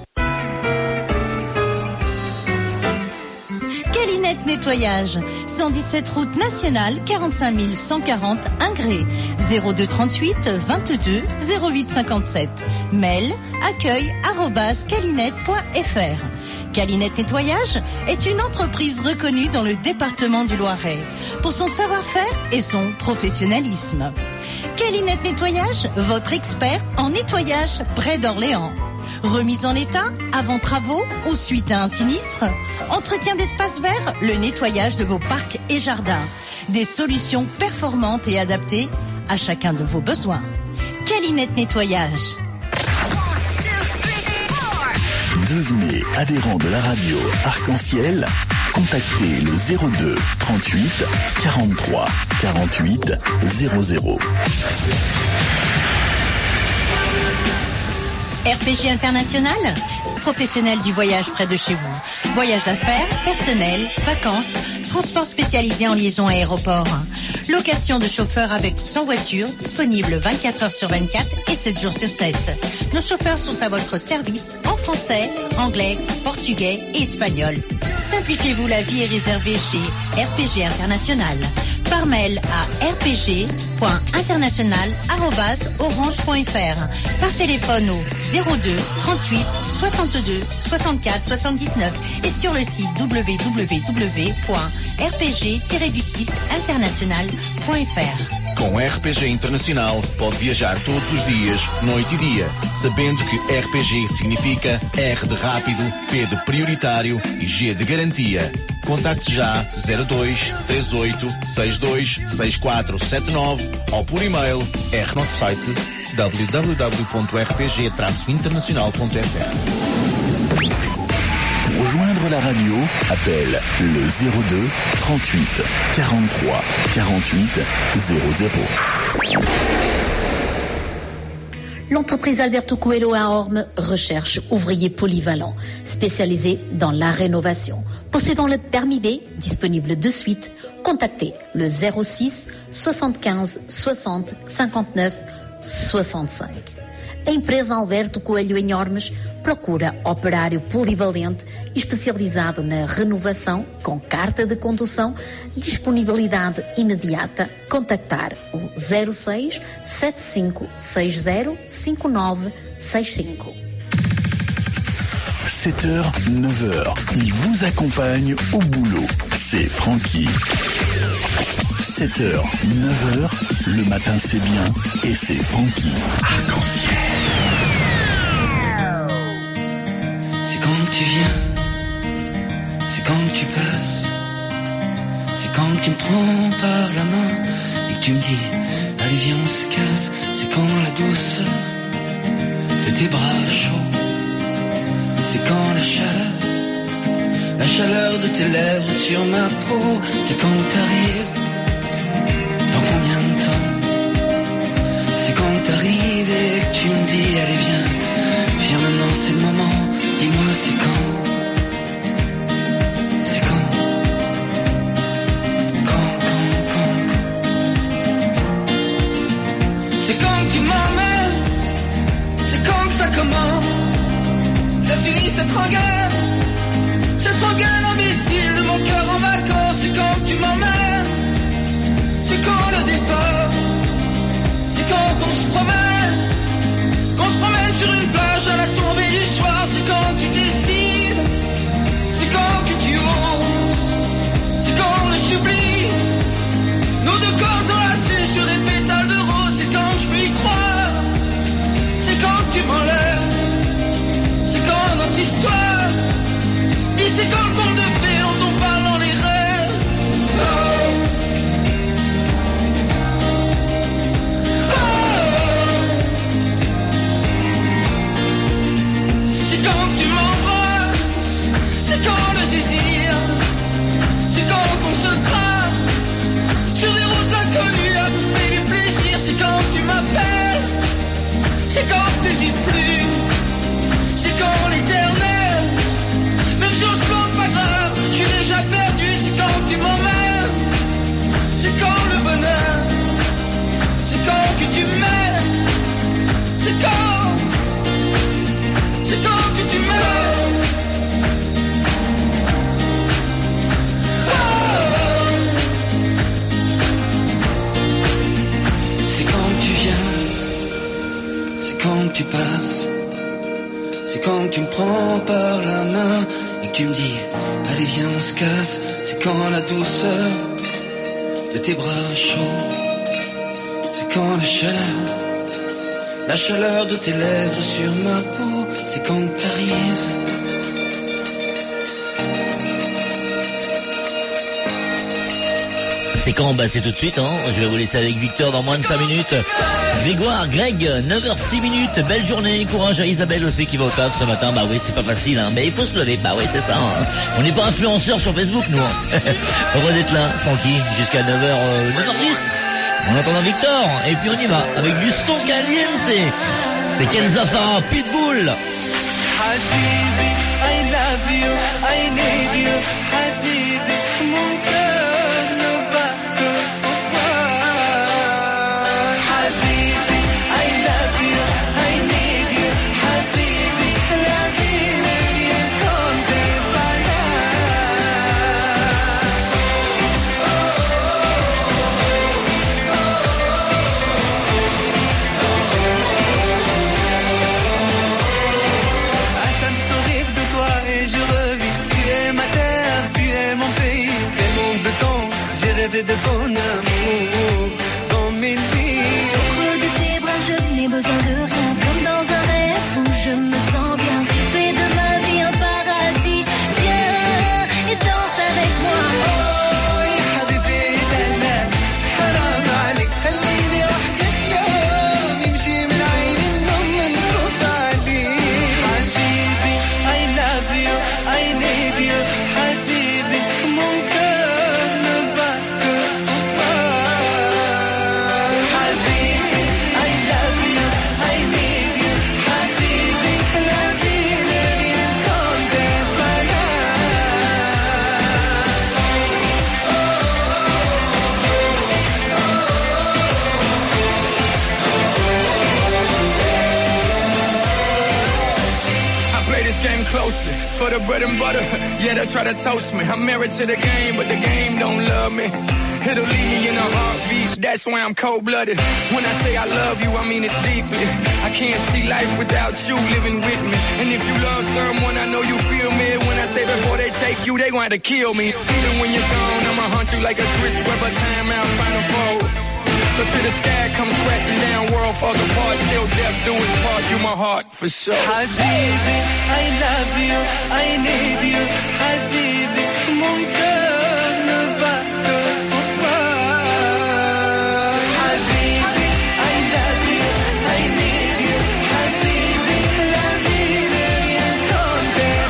Calinette Nettoyage, 117 route nationale, 45 140 Ingré, 02 38 22 08 57. Mail accueil@calinette.fr. Calinette Nettoyage est une entreprise reconnue dans le département du Loiret pour son savoir-faire et son professionnalisme. Calinette Nettoyage, votre expert en nettoyage près d'Orléans. Remise en état, avant travaux ou suite à un sinistre. Entretien d'espaces verts, le nettoyage de vos parcs et jardins. Des solutions performantes et adaptées à chacun de vos besoins. Calinette Nettoyage. Devenez adhérent de la radio Arc-en-Ciel. Contactez le 02 38 43 48 00. RPG International, professionnel du voyage près de chez vous. Voyage d'affaires, personnel, vacances, transport spécialisé en liaison aéroport. Location de chauffeurs avec ou sans voiture, disponible 24 heures sur 24 et 7 jours sur 7. Nos chauffeurs sont à votre service en français, anglais, portugais et espagnol. Simplifiez-vous la vie et réservez chez RPG International. Par mail à rpg.international@orange.fr. Par téléphone au 02 38 62 64 79 et sur le site www.rpg-international.fr. Com RPG Internacional pode viajar todos os dias, noite e dia, sabendo que RPG significa R de rápido, P de prioritário e G de garantia. Contacte já 02 38 62 64 79 ou por e-mail nosso site www.rpg-international.fr. Pour rejoindre la radio, appelle le 02 38 43 48 00. L'entreprise Alberto Coelho à Orme recherche ouvriers polyvalents, spécialisés dans la rénovation. Possédant le permis B, disponible de suite, contactez le 06 75 60 59 65. A empresa Alberto Coelho em Ormes procura operário polivalente especializado na renovação com carta de condução, disponibilidade imediata. Contactar o 06 75 60 59 65. 7h, 9h, il vous accompagne au boulot. C'est Francky. 7h, 9h, le matin c'est bien et c'est Francky. Arc-en-ciel. C'est quand tu viens, c'est quand tu passes, c'est quand tu me prends par la main et que tu me dis, allez viens on se casse, c'est quand la douceur de tes bras chauds, c'est quand la chaleur de tes lèvres sur ma peau, c'est quand t'arrives, dans combien de temps, c'est quand t'arrives et que tu me dis, allez viens maintenant c'est le moment, dis-moi c'est quand, c'est quand, c'est quand tu m'emmènes, c'est quand que ça commence, ça s'unit, c'est trop gueule imbécile de mon cœur en vacances, c'est quand tu m'emmènes, c'est quand le départ, c'est quand on se promène sur une plage à la tombée du soir, c'est quand tu décides prends par la main et que tu me dis allez viens on se casse. C'est quand la douceur de tes bras chauds, c'est quand la chaleur de tes lèvres sur ma peau, c'est quand t'arrives. C'est quand? Bah c'est tout de suite, hein. Je vais vous laisser avec Victor dans moins de 5 minutes. Grégoire, Greg, 9h06 minutes. Belle journée, courage à Isabelle aussi qui va au taf ce matin. Bah oui, c'est pas facile, hein. Mais il faut se lever. Bah oui, c'est ça, hein. On n'est pas influenceurs sur Facebook, nous, hein. Heureux d'être là, Francky, jusqu'à 9h10. En attendant Victor. Et puis on y va, avec du son caliente. C'est Kenza Farah, Pitbull. حبيبي I love you I need you حبيبي mon cœur ne bat que pour toi حبيبي I love you I need you حبيبي la vie n'est rien comme des rêver de ton amour dans mes nuits. Au creux de tes bras, je n'ai besoin de rien. Comme dans un rêve où je me sens bien. Tu fais de ma vie un paradis. Viens et danse avec moi. Oh, ya habibi, la la. حرام عليك تخليني وحدي في يوم يمشي من عيني النوم نخاف عليك. حبيبي, I love you, I need you. حبيبي, mon cœur ne bat que pour toi. حبيبي, I love you, I need you. حبيبي, la vie n'est rien comme des I play this game closely for the bread and butter. Yeah, they try to toast me. I'm married to the game, but the game don't love me. It'll leave me in a heartbeat. That's why I'm cold-blooded. When I say I love you, I mean it deeply. I can't see life without you living with me. And if you love someone, I know you feel me. When I say before they take you, they going to kill me. Even when you're gone, I'ma hunt you like a Chris Webber timeout final four. So till the sky comes crashing down, world falls apart, till death do its part, you my heart for sure. حبيبي, I love you, I need you. حبيبي, mon cœur ne bat que pour toi. حبيبي, I love you, I need you. حبيبي, la vie n'est rien comme des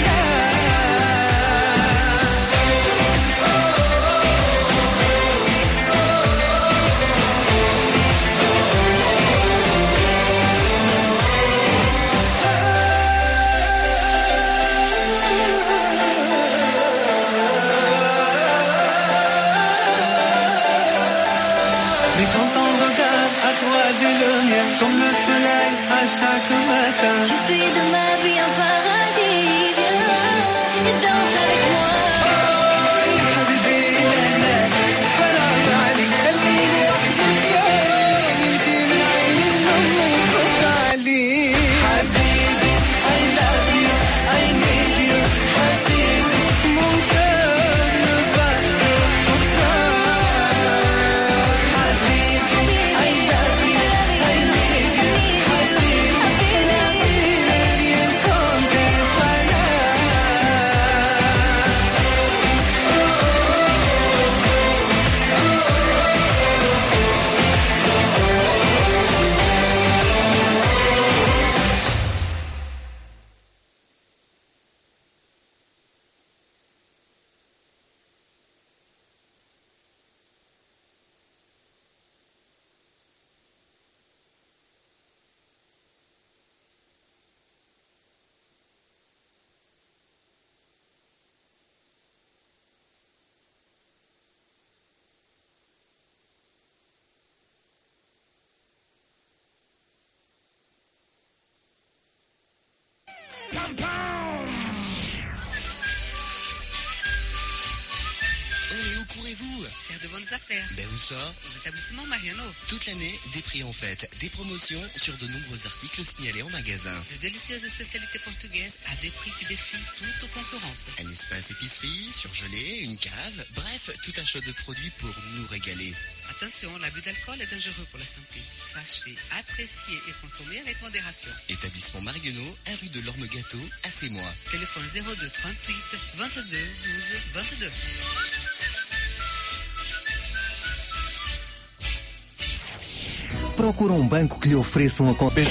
Mais quand ton regard a croisé le mien, comme le soleil à chaque matin, Tu fais de ma vie un paradis. Viens et danse avec moi. Oh, ya habibi, la la. حرام عليك خليني وحدي في يوم يمشي من عيني النوم ونخاف عليك. حبيبي, I love you, I need you. حبيبي, mon cœur ne bat que pour toi. حبيبي, I love you, I need you. حبيبي, la vie n'est rien comme des On est au courrier voulez-vous? Faire de bonnes affaires. Ben où ça? Aux établissements Mariano. Toute l'année, des prix en fête, des promotions sur de nombreux articles signalés en magasin. De délicieuses spécialités portugaises à des prix qui défient toute concurrence. Un espace épicerie, surgelé, une cave, bref, tout un choix de produits pour nous régaler. Attention, l'abus d'alcool est dangereux pour la santé. Sachez apprécier et consommer avec modération. Établissement Mariano, à rue de l'Orme Gâteau, à Sémois. Téléphone 02 38 22 12 22. Procura banco que lhe ofereça conta.